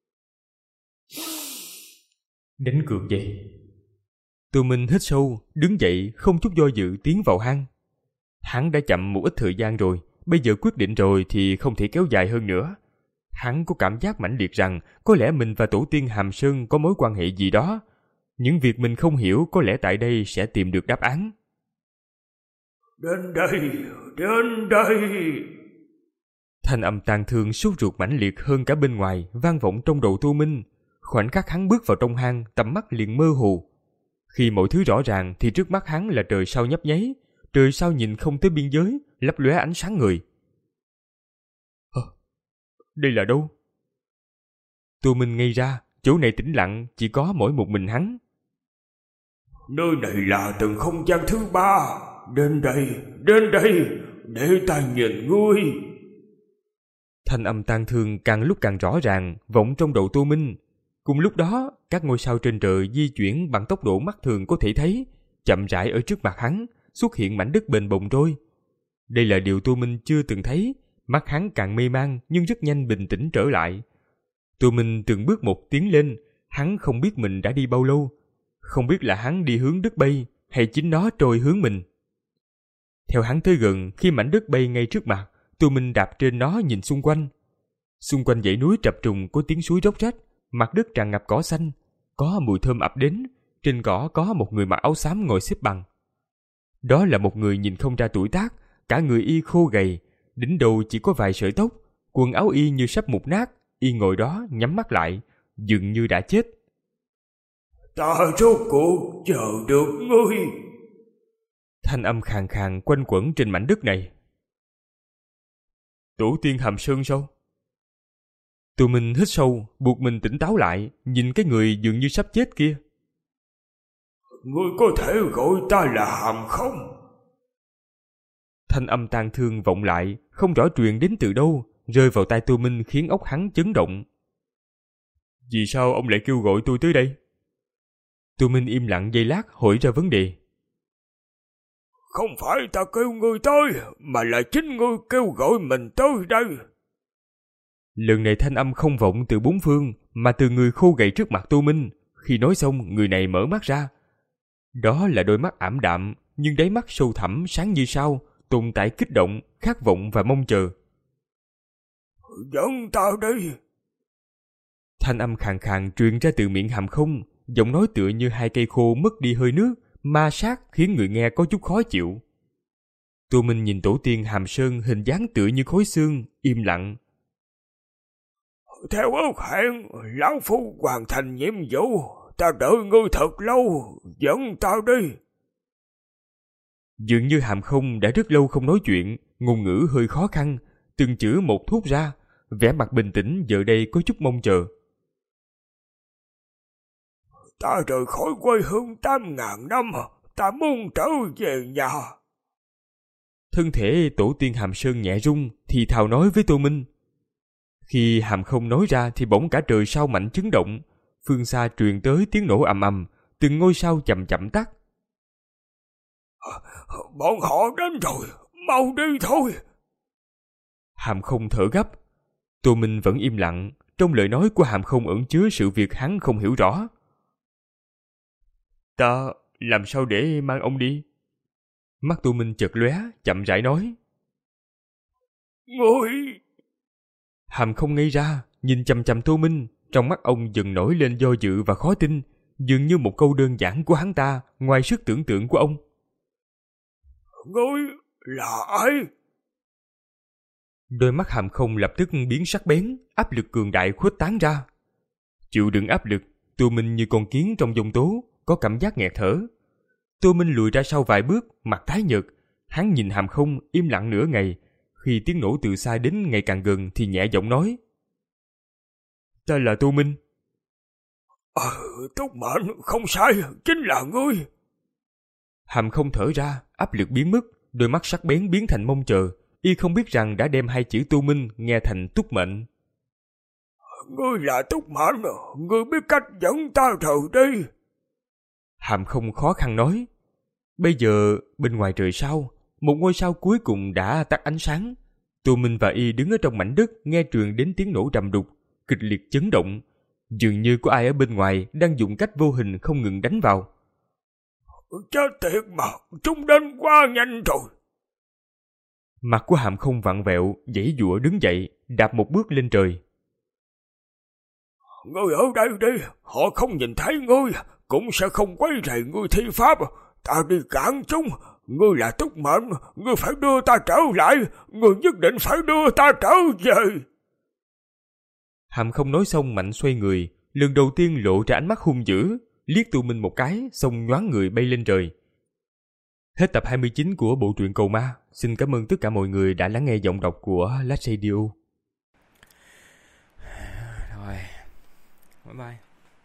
Đánh cược vậy. Tô Minh hít sâu, đứng dậy, không chút do dự tiến vào hang. Hắn đã chậm một ít thời gian rồi, bây giờ quyết định rồi thì không thể kéo dài hơn nữa. Hắn có cảm giác mãnh liệt rằng có lẽ mình và tổ tiên Hàm Sơn có mối quan hệ gì đó. Những việc mình không hiểu có lẽ tại đây sẽ tìm được đáp án. Đến đây, đến đây. Thanh âm tang thương sốt ruột mãnh liệt hơn cả bên ngoài vang vọng trong đầu Tô Minh. Khoảnh khắc hắn bước vào trong hang, tầm mắt liền mơ hồ. Khi mọi thứ rõ ràng thì trước mắt hắn là trời sao nhấp nháy, trời sao nhìn không tới biên giới, lấp lóe ánh sáng người. Hả? Đây là đâu? Tô Minh ngây ra, chỗ này tĩnh lặng, chỉ có mỗi một mình hắn. Nơi này là tầng không gian thứ ba. Đến đây, đến đây, để ta nhìn ngươi. Thanh âm tang thương càng lúc càng rõ ràng, vọng trong đầu Tô Minh. Cùng lúc đó, các ngôi sao trên trời di chuyển bằng tốc độ mắt thường có thể thấy, chậm rãi ở trước mặt hắn, xuất hiện mảnh đất bềnh bồng trôi. Đây là điều Tô Minh chưa từng thấy, mắt hắn càng mê man nhưng rất nhanh bình tĩnh trở lại. Tô Minh từng bước một tiến lên, hắn không biết mình đã đi bao lâu, không biết là hắn đi hướng đất bay hay chính nó trôi hướng mình. Theo hắn tới gần, khi mảnh đất bay ngay trước mặt, Tô Minh đạp trên nó nhìn xung quanh. Xung quanh dãy núi trập trùng có tiếng suối róc rách, mặt đất tràn ngập cỏ xanh, có mùi thơm ập đến, trên cỏ có một người mặc áo xám ngồi xếp bằng. Đó là một người nhìn không ra tuổi tác, cả người y khô gầy, đỉnh đầu chỉ có vài sợi tóc, quần áo y như sắp mục nát, y ngồi đó nhắm mắt lại, dường như đã chết. Ta rốt cuộc chờ được ngươi. Thanh âm khàn khàn quanh quẩn trên mảnh đất này. Tổ tiên Hàm Sơn sao? Tô Minh hít sâu, buộc mình tỉnh táo lại, nhìn cái người dường như sắp chết kia. Ngươi có thể gọi ta là Hàm không? Thanh âm tang thương vọng lại, không rõ truyền đến từ đâu, rơi vào tai Tô Minh khiến óc hắn chấn động. Vì sao ông lại kêu gọi tôi tới đây? Tô Minh im lặng giây lát hỏi ra vấn đề. Không phải ta kêu ngươi tới, mà là chính ngươi kêu gọi mình tới đây. Lần này thanh âm không vọng từ bốn phương, mà từ người khô gầy trước mặt Tô Minh. Khi nói xong, người này mở mắt ra. Đó là đôi mắt ảm đạm, nhưng đáy mắt sâu thẳm sáng như sao, tồn tại kích động, khát vọng và mong chờ. Dẫn ta đi. Thanh âm khàn khàn truyền ra từ miệng Hàm Không, giọng nói tựa như hai cây khô mất đi hơi nước, ma sát khiến người nghe có chút khó chịu. Tô Minh nhìn tổ tiên Hàm Sơn hình dáng tựa như khối xương, im lặng. Theo ước hẹn, lão phu hoàn thành nhiệm vụ. Ta đợi ngươi thật lâu, dẫn ta đi. Dường như Hàm Không đã rất lâu không nói chuyện, ngôn ngữ hơi khó khăn, từng chữ một thốt ra, vẻ mặt bình tĩnh giờ đây có chút mong chờ. Ta rời khỏi quê hương tám ngàn năm, ta muốn trở về nhà. Thân thể tổ tiên Hàm Sơn nhẹ rung, thì thào nói với Tô Minh. Khi Hàm Không nói ra thì bỗng cả trời sao mạnh chấn động, phương xa truyền tới tiếng nổ ầm ầm, từng ngôi sao chậm chậm tắt. Bọn họ đến rồi, mau đi thôi. Hàm Không thở gấp. Tô Minh vẫn im lặng, trong lời nói của Hàm Không ẩn chứa sự việc hắn không hiểu rõ. Ta làm sao để mang ông đi? Mắt Tô Minh chợt lóe, chậm rãi nói. Ngươi... Hàm Không ngây ra, nhìn chằm chằm Tô Minh, trong mắt ông dần nổi lên do dự và khó tin, dường như một câu đơn giản của hắn ta, ngoài sức tưởng tượng của ông. Ngươi là ai? Đôi mắt Hàm Không lập tức biến sắc bén, áp lực cường đại khuếch tán ra. Chịu đựng áp lực, Tô Minh như con kiến trong giông tố, có cảm giác nghẹt thở. Tô Minh lùi ra sau vài bước, mặt tái nhợt. Hắn nhìn Hàm Không im lặng nửa ngày. Khi tiếng nổ từ xa đến ngày càng gần thì nhẹ giọng nói. Ta là Tô Minh. Ờ, Túc Mệnh, không sai, chính là ngươi. Hàm Không thở ra, áp lực biến mất, đôi mắt sắc bén biến thành mong chờ. Y không biết rằng đã đem hai chữ Tô Minh nghe thành Túc Mệnh. Ngươi là Túc Mệnh, ngươi biết cách dẫn ta rời đi. Hàm Không khó khăn nói. Bây giờ bên ngoài trời sao, một ngôi sao cuối cùng đã tắt ánh sáng. Tô Minh và Y đứng ở trong mảnh đất, nghe truyền đến tiếng nổ trầm đục, kịch liệt chấn động, dường như có ai ở bên ngoài đang dùng cách vô hình không ngừng đánh vào. Chết tiệt mà, chúng đến quá nhanh rồi. Mặt của Hàm Không vặn vẹo, giãy giụa đứng dậy, đạp một bước lên trời. Ngươi ở đây đi, họ không nhìn thấy ngươi, cũng sẽ không quấy rầy ngươi thi pháp. Ta đi cản chúng, ngươi là túc mệnh, ngươi phải đưa ta trở lại, ngươi nhất định phải đưa ta trở về. Hàm không nói xong mạnh xoay người, lần đầu tiên lộ ra ánh mắt hung dữ, liếc tụi mình một cái, xong nhoáng người bay lên trời. Hết tập hai mươi chín của bộ truyện Cầu Ma. Xin cảm ơn tất cả mọi người đã lắng nghe giọng đọc của Lát Radio. Rồi, bye bye.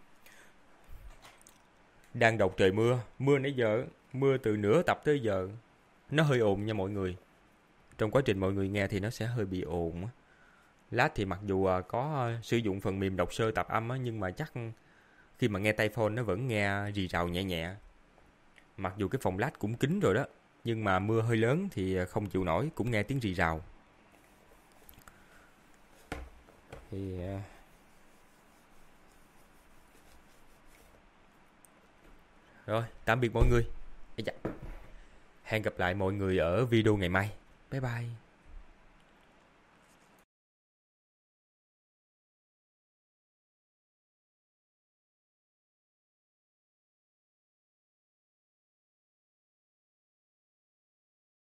Đang đọc trời mưa, mưa nãy giờ, mưa từ nửa tập tới giờ. Nó hơi ồn nha mọi người. Trong quá trình mọi người nghe thì nó sẽ hơi bị ồn. Lát thì mặc dù có sử dụng phần mềm đọc sơ tập âm á, nhưng mà chắc khi mà nghe tay phone nó vẫn nghe rì rào nhẹ nhẹ. Mặc dù cái phòng lát cũng kín rồi đó, nhưng mà mưa hơi lớn thì không chịu nổi, cũng nghe tiếng rì rào. Thì rồi, tạm biệt mọi người. Hẹn gặp lại mọi người ở video ngày mai. Bye bye.